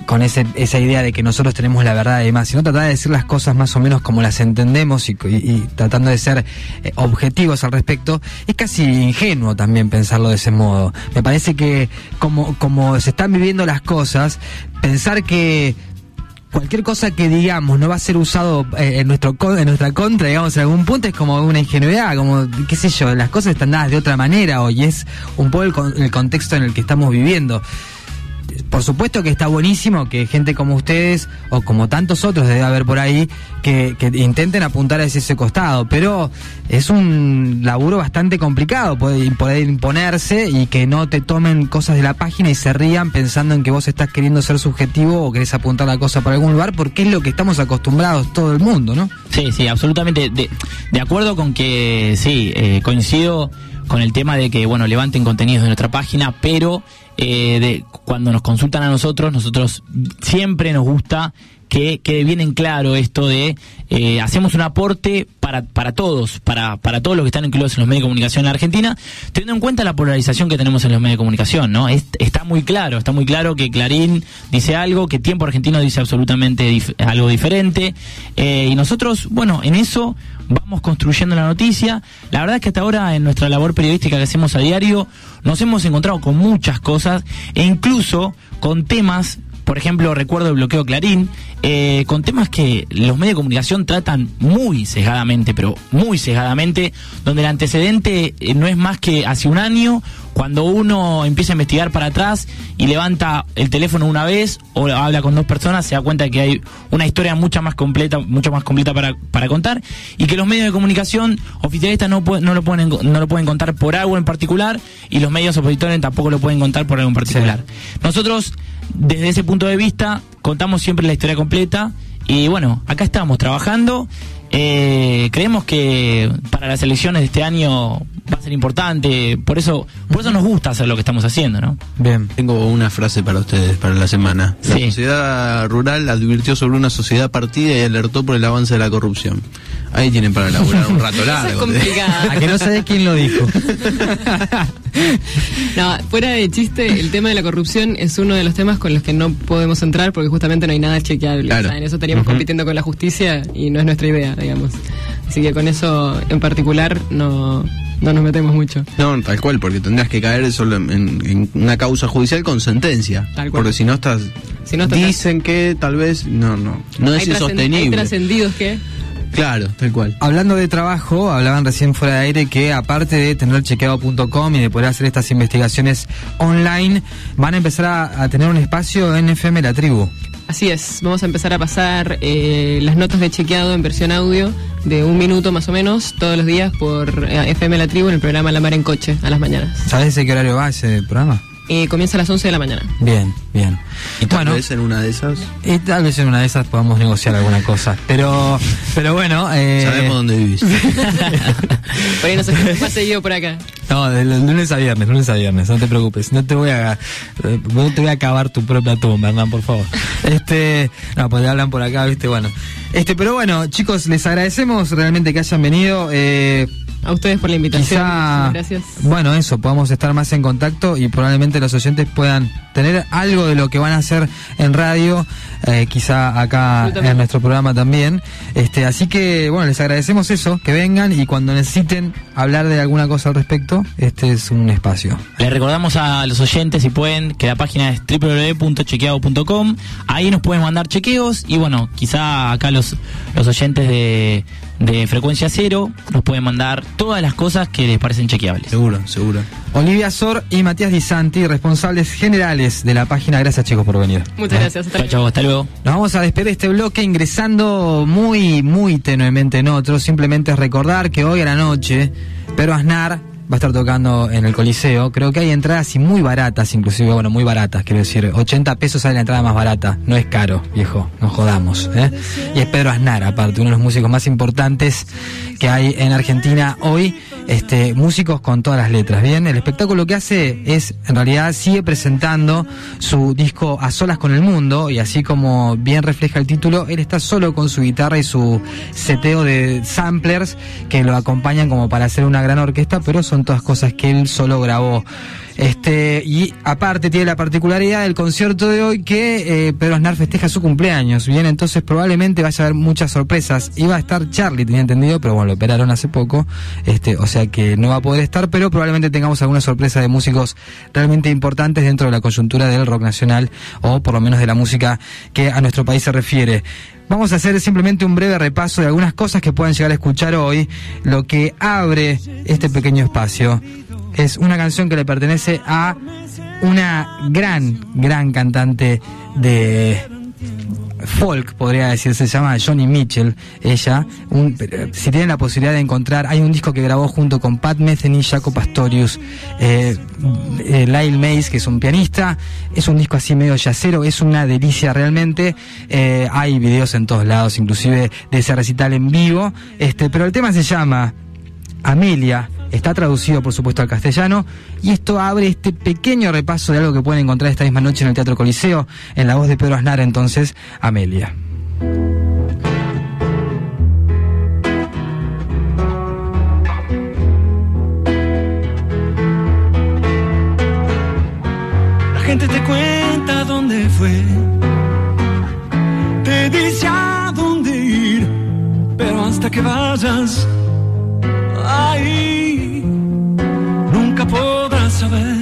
esa idea de que nosotros tenemos la verdad y demás, sino tratar de decir las cosas más o menos como las entendemos y tratando de ser objetivos al respecto. Es casi ingenuo también pensarlo de ese modo. Me parece que como se están viviendo las cosas, pensar que cualquier cosa que digamos no va a ser usado en nuestra contra, digamos, en algún punto, es como una ingenuidad, como, qué sé yo, las cosas están dadas de otra manera hoy, es un poco el contexto en el que estamos viviendo. Por supuesto que está buenísimo que gente como ustedes, o como tantos otros debe haber por ahí, que intenten apuntar hacia ese costado, pero es un laburo bastante complicado poder imponerse y que no te tomen cosas de la página y se rían pensando en que vos estás queriendo ser subjetivo o querés apuntar la cosa para algún lugar, porque es lo que estamos acostumbrados todo el mundo, ¿no? Sí, absolutamente de acuerdo con que sí, coincido con el tema de que, levanten contenidos de nuestra página, pero cuando nos consultan a nosotros siempre nos gusta que quede bien en claro esto de hacemos un aporte para todos, para todos los que están incluidos en los medios de comunicación en la Argentina, teniendo en cuenta la polarización que tenemos en los medios de comunicación, ¿no? Está muy claro que Clarín dice algo, que Tiempo Argentino dice absolutamente algo diferente, y nosotros, bueno, en eso vamos construyendo la noticia. La verdad es que hasta ahora en nuestra labor periodística que hacemos a diario nos hemos encontrado con muchas cosas e incluso con temas. Por ejemplo, recuerdo el bloqueo Clarín, con temas que los medios de comunicación tratan muy sesgadamente, pero muy sesgadamente, donde el antecedente no es más que hace un año, cuando uno empieza a investigar para atrás y levanta el teléfono una vez o habla con 2 personas, se da cuenta de que hay una historia mucho más completa para contar, y que los medios de comunicación oficialistas no lo pueden contar por algo en particular, y los medios opositores tampoco lo pueden contar por algo en particular. Sí. Nosotros, desde ese punto de vista, contamos siempre la historia completa, y bueno, acá estamos trabajando. Creemos que para las elecciones de este año va a ser importante, por eso nos gusta hacer lo que estamos haciendo, ¿no? Bien. Tengo una frase para ustedes para la semana. La sociedad rural advirtió sobre una sociedad partida y alertó por el avance de la corrupción. Ahí tienen para elaborar un rato largo. Es complicado. A que no sabés quién lo dijo. No, fuera de chiste, el tema de la corrupción es uno de los temas con los que no podemos entrar porque justamente no hay nada chequeable. Claro. O sea, en eso estaríamos compitiendo con la justicia y no es nuestra idea, digamos. Así que con eso en particular no nos metemos mucho. No, tal cual, porque tendrás que caer solo en una causa judicial con sentencia. Tal cual. Porque si no estás dicen que tal vez no es insostenible. Hay trascendidos que... Claro, tal cual. Hablando de trabajo, hablaban recién fuera de aire que aparte de tener chequeado.com y de poder hacer estas investigaciones online, van a empezar a tener un espacio en FM La Tribu. Así es, vamos a empezar a pasar las notas de chequeado en versión audio de 1 minuto más o menos todos los días por FM La Tribu en el programa La Mar en Coche a las mañanas. ¿Sabes de qué horario va ese programa? Comienza a las 11 de la mañana. Bien. ¿Y tal vez en una de esas? Y tal vez en una de esas podamos negociar alguna cosa. Pero bueno... Sabemos dónde vivís. Por ahí nos escuchamos más seguido por acá. No, de lunes a viernes, no te preocupes. No te voy a acabar tu propia tumba, Hernán, por favor. No, pues hablan por acá, ¿viste? Bueno. Pero bueno, chicos, les agradecemos realmente que hayan venido. A ustedes por la invitación. Gracias. Bueno, eso, podamos estar más en contacto y probablemente los oyentes puedan tener algo de lo que van a hacer en radio, quizá acá en nuestro programa también. Así que, bueno, les agradecemos eso, que vengan, y cuando necesiten hablar de alguna cosa al respecto, este es un espacio. Les recordamos a los oyentes, si pueden, que la página es www.chequeado.com. Ahí nos pueden mandar chequeos, y bueno, quizá acá los oyentes de Frecuencia Cero nos pueden mandar todas las cosas que les parecen chequeables. Seguro. Olivia Sor y Matías Di Santi, responsables generales de la página. Gracias, chicos, por venir. Muchas gracias. Hasta luego. Nos vamos a despedir de este bloque ingresando muy, muy tenuemente en otro. Simplemente recordar que hoy a la noche Pedro Aznar va a estar tocando en el Coliseo. Creo que hay entradas y muy baratas, inclusive, bueno, muy baratas, quiero decir, 80 pesos sale la entrada más barata. No es caro, viejo, no jodamos, ¿eh? Y es Pedro Aznar, aparte, uno de los músicos más importantes que hay en Argentina hoy. Músicos con todas las letras, ¿bien? El espectáculo que hace es, en realidad, sigue presentando su disco A Solas con el Mundo, y así como bien refleja el título, él está solo con su guitarra y su seteo de samplers que lo acompañan como para hacer una gran orquesta, pero son todas cosas que él solo grabó. Y aparte tiene la particularidad del concierto de hoy que Pedro Aznar festeja su cumpleaños, bien, entonces probablemente vaya a haber muchas sorpresas. Iba a estar Charlie, tenía entendido, pero bueno, lo operaron hace poco, o sea que no va a poder estar, pero probablemente tengamos alguna sorpresa de músicos realmente importantes dentro de la coyuntura del rock nacional, o por lo menos de la música que a nuestro país se refiere. Vamos a hacer simplemente un breve repaso de algunas cosas que puedan llegar a escuchar hoy. Lo que abre este pequeño espacio es una canción que le pertenece a una gran cantante de folk, podría decirse, se llama Joni Mitchell. Ella, si tienen la posibilidad de encontrar, hay un disco que grabó junto con Pat Metheny, Jaco Pastorius, Lyle Mays, que es un pianista. Es un disco así medio jazzero, es una delicia realmente. Hay videos en todos lados, inclusive de ese recital en vivo. Pero el tema se llama Amelia. Está traducido, por supuesto, al castellano, y esto abre este pequeño repaso de algo que pueden encontrar esta misma noche en el Teatro Coliseo, en la voz de Pedro Aznar, entonces, Amelia. La gente te cuenta dónde fue, te dice a dónde ir, pero hasta que vayas ahí nunca podrás saber.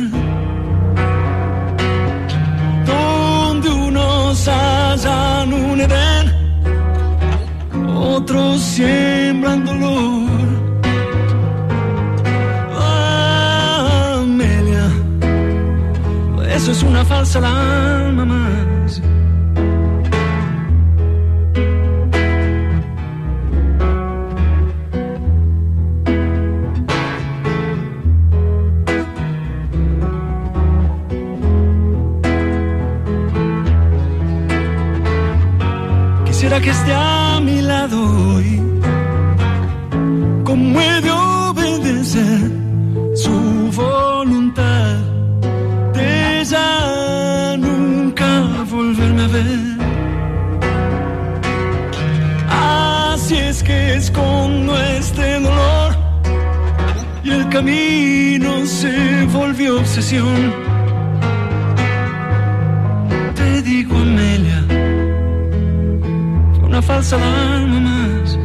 Donde unos hallan un Edén, otros siembran dolor. Amelia, eso es una falsa alarma más. Quisiera que esté a mi lado hoy, cómo he de obedecer su voluntad, de ya nunca volverme a ver. Así es que escondo este dolor y el camino se volvió obsesión. Te digo, Amelia, una falsa alarma más.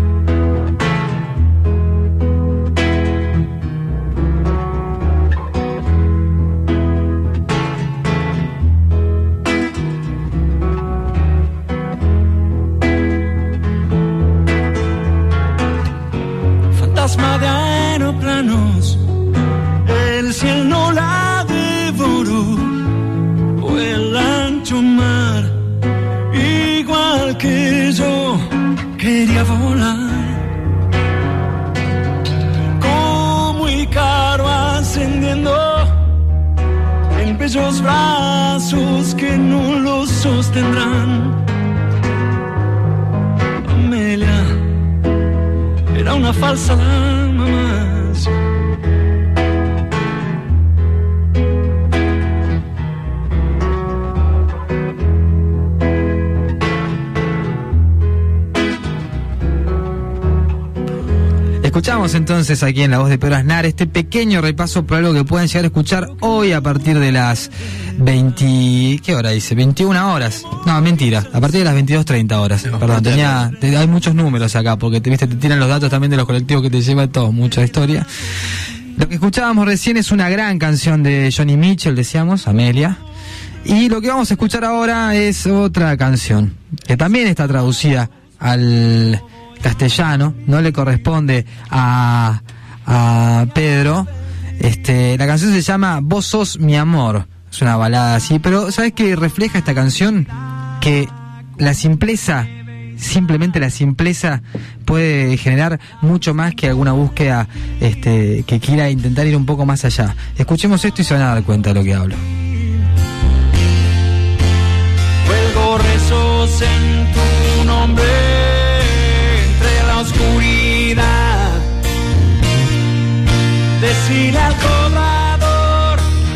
Fantasma de aeroplanos, el cielo no la devoró, o el ancho mar, igual que yo quería volar, como Ícaro ascendiendo en bellos brazos que no los sostendrán. Amelia, era una falsa alarma más. Escuchamos entonces aquí en la voz de Pedro Aznar este pequeño repaso por algo que pueden llegar a escuchar hoy a partir de las 20... ¿Qué hora dice? 21 horas. No, mentira. A partir de las 22:30 horas. Perdón, hay muchos números acá porque te tiran los datos también de los colectivos que te llevan todo, mucha historia. Lo que escuchábamos recién es una gran canción de Johnny Mitchell, decíamos, Amelia. Y lo que vamos a escuchar ahora es otra canción que también está traducida al castellano, no le corresponde a Pedro. La canción se llama Vos sos mi amor, es una balada así, pero ¿sabes qué refleja esta canción? Que la simpleza, simplemente la simpleza puede generar mucho más que alguna búsqueda que quiera intentar ir un poco más allá. Escuchemos esto y se van a dar cuenta de lo que hablo. Cuelgo rezos en tu nombre oscuridad, decirle al cobrador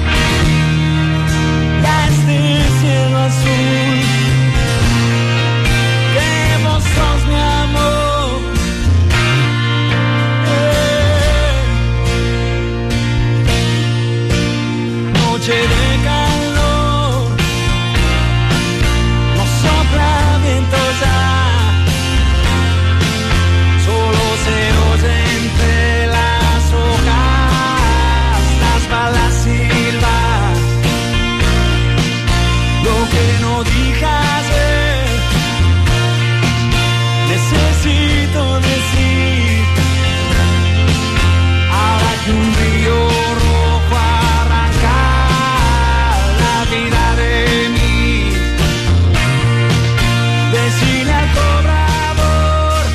ya este cielo azul que vos sos mi amor. Noche de calor, no sopla viento ya, se oye entre las hojas las balas silbar. Lo que no dije ayer necesito decir, ahora que un río rojo arranca la vida de mí. Decirle al cobrador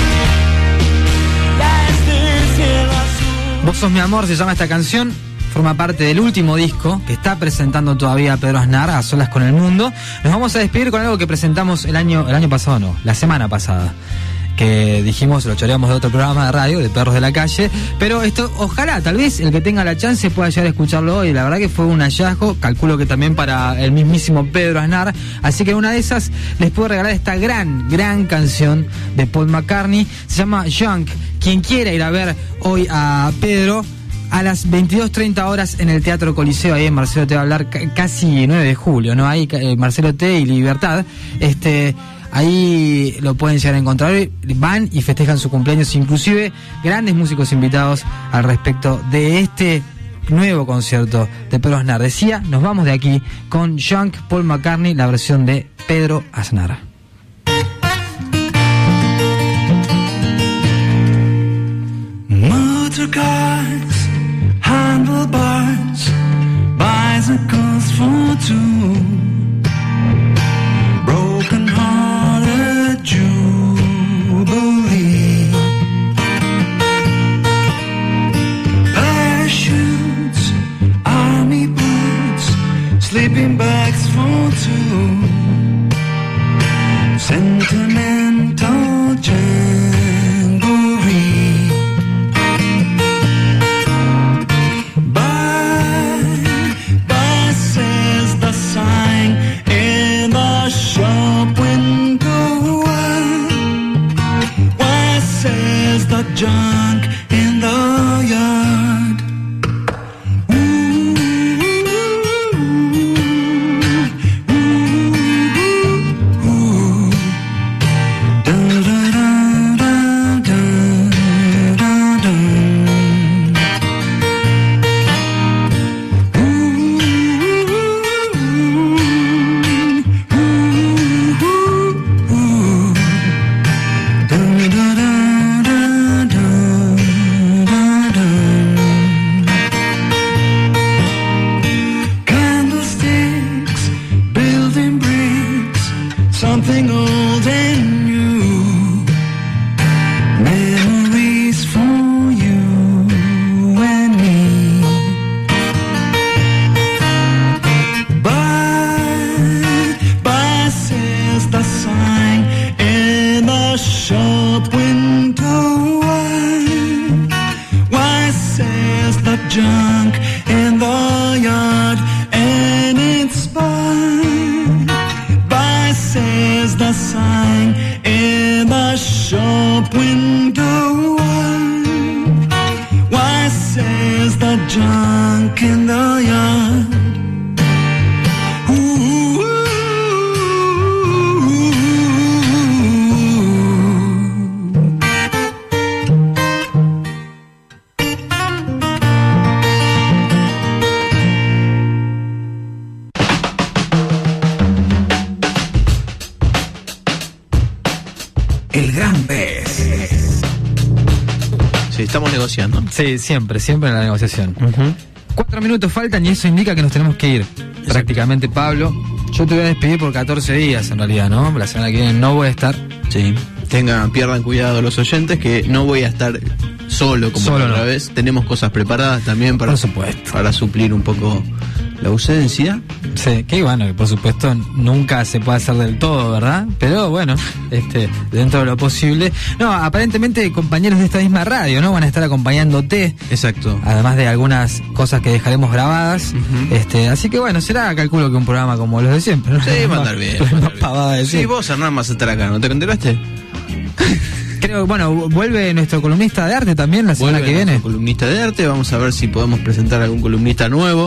Vos sos mi amor, se llama esta canción, forma parte del último disco que está presentando todavía Pedro Aznar, A Solas con el Mundo. Nos vamos a despedir con algo que presentamos el año pasado, no, la semana pasada. que dijimos, lo choreamos de otro programa de radio, de Perros de la Calle, pero esto, ojalá, tal vez el que tenga la chance pueda llegar a escucharlo hoy. La verdad que fue un hallazgo, calculo que también para el mismísimo Pedro Aznar, así que una de esas les puedo regalar esta gran canción de Paul McCartney, se llama Junk. Quien quiera ir a ver hoy a Pedro, a las 22:30 horas en el Teatro Coliseo, ahí en Marcelo T va a hablar, casi 9 de julio, ¿no? Ahí Marcelo T y Libertad, ahí lo pueden llegar a encontrar, van y festejan su cumpleaños, inclusive grandes músicos invitados al respecto de este nuevo concierto de Pedro Aznar. Decía, nos vamos de aquí con Junk, Paul McCartney, la versión de Pedro Aznar. Motor cars, handlebars, bicycles for two, broken hearted jubilee, parachutes, army boots, sleeping bags for two, sentimental jamboree. Bye, says the sign in the shop window. Why says the junk in the yard? Something old and new, memories for you and me. Bye, says the sign in the shop window. Why says the junk in the yard, and it's fine. Says the sign in the shop window. Why says the junk in the yard? El gran pez. Sí, estamos negociando. Sí, siempre en la negociación. 4 minutos faltan y eso indica que nos tenemos que ir. Prácticamente, Pablo. Yo te voy a despedir por 14 días en realidad, ¿no? La semana que viene no voy a estar. Sí. Pierdan cuidado los oyentes, que no voy a estar solo como la otra vez. Tenemos cosas preparadas también para, por supuesto, para suplir un poco la ausencia. Sí, que bueno, que por supuesto nunca se puede hacer del todo, ¿verdad? Pero bueno, dentro de lo posible. No, aparentemente compañeros de esta misma radio, ¿no? Van a estar acompañándote. Exacto. Además de algunas cosas que dejaremos grabadas. Así que bueno, será, calculo que un programa como los de siempre, ¿no? Sí, va a andar bien. Sí, vos, Hernán, vas a estar acá, ¿no te enteraste? Creo, bueno, vuelve nuestro columnista de arte también la semana que viene. Columnista de arte, vamos a ver si podemos presentar algún columnista nuevo.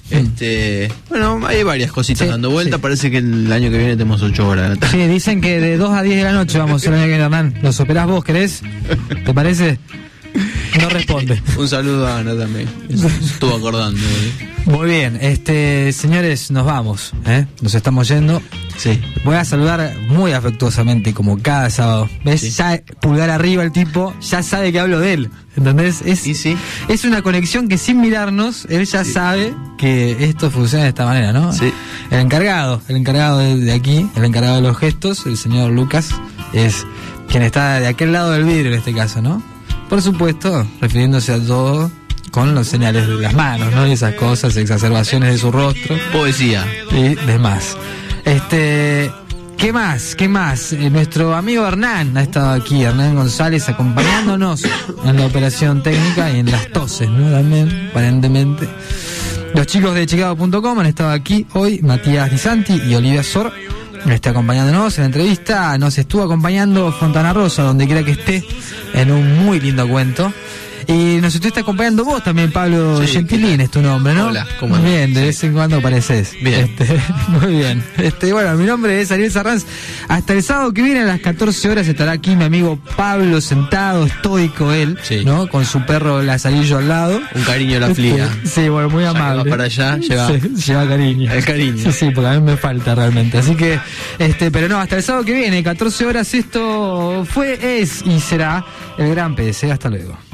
Bueno, hay varias cositas dando vuelta. Parece que el año que viene tenemos 8 horas. Sí, dicen que de 2 a 10 de la noche vamos el año que viene, Hernán. ¿Los operás vos, querés? ¿Te parece? No responde. Un saludo a Ana también. Estuvo acordando. Muy bien, señores, nos vamos, nos estamos yendo. Sí. Voy a saludar muy afectuosamente, como cada sábado. ¿Ves? Sí. Ya pulgar arriba el tipo, ya sabe que hablo de él. ¿Entendés? Es una conexión que sin mirarnos, él ya sabe que esto funciona de esta manera, ¿no? Sí. El encargado de aquí, el encargado de los gestos, el señor Lucas, es quien está de aquel lado del vidrio en este caso, ¿no? Por supuesto, refiriéndose a todo con los señales de las manos, ¿no? Y esas cosas, exacerbaciones de su rostro. Poesía. Y demás. ¿Qué más? Nuestro amigo Hernán ha estado aquí, Hernán González, acompañándonos en la operación técnica y en las toses, ¿no? También, aparentemente. Los chicos de Chicago.com han estado aquí hoy, Matías Di Santi y Olivia Sor. Está acompañándonos en la entrevista. Nos estuvo acompañando Fontana Rosa, donde quiera que esté, en un muy lindo cuento. Y nos estuviste acompañando vos también, Pablo. Sí, Gentilín es tu nombre, ¿no? Hola, ¿cómo andas? Bien, de vez en cuando apareces. Bien. Muy bien. Bueno, mi nombre es Ariel Sarranz. Hasta el sábado que viene a las 14 horas estará aquí mi amigo Pablo, sentado, estoico él, sí, ¿no? Con su perro Lazarillo al lado. Un cariño a la flia. Sí, bueno, muy amable. Para allá, lleva cariño. El cariño. Sí, porque a mí me falta realmente. Así que, pero no, hasta el sábado que viene, 14 horas, esto fue, es y será el Gran PS. Hasta luego.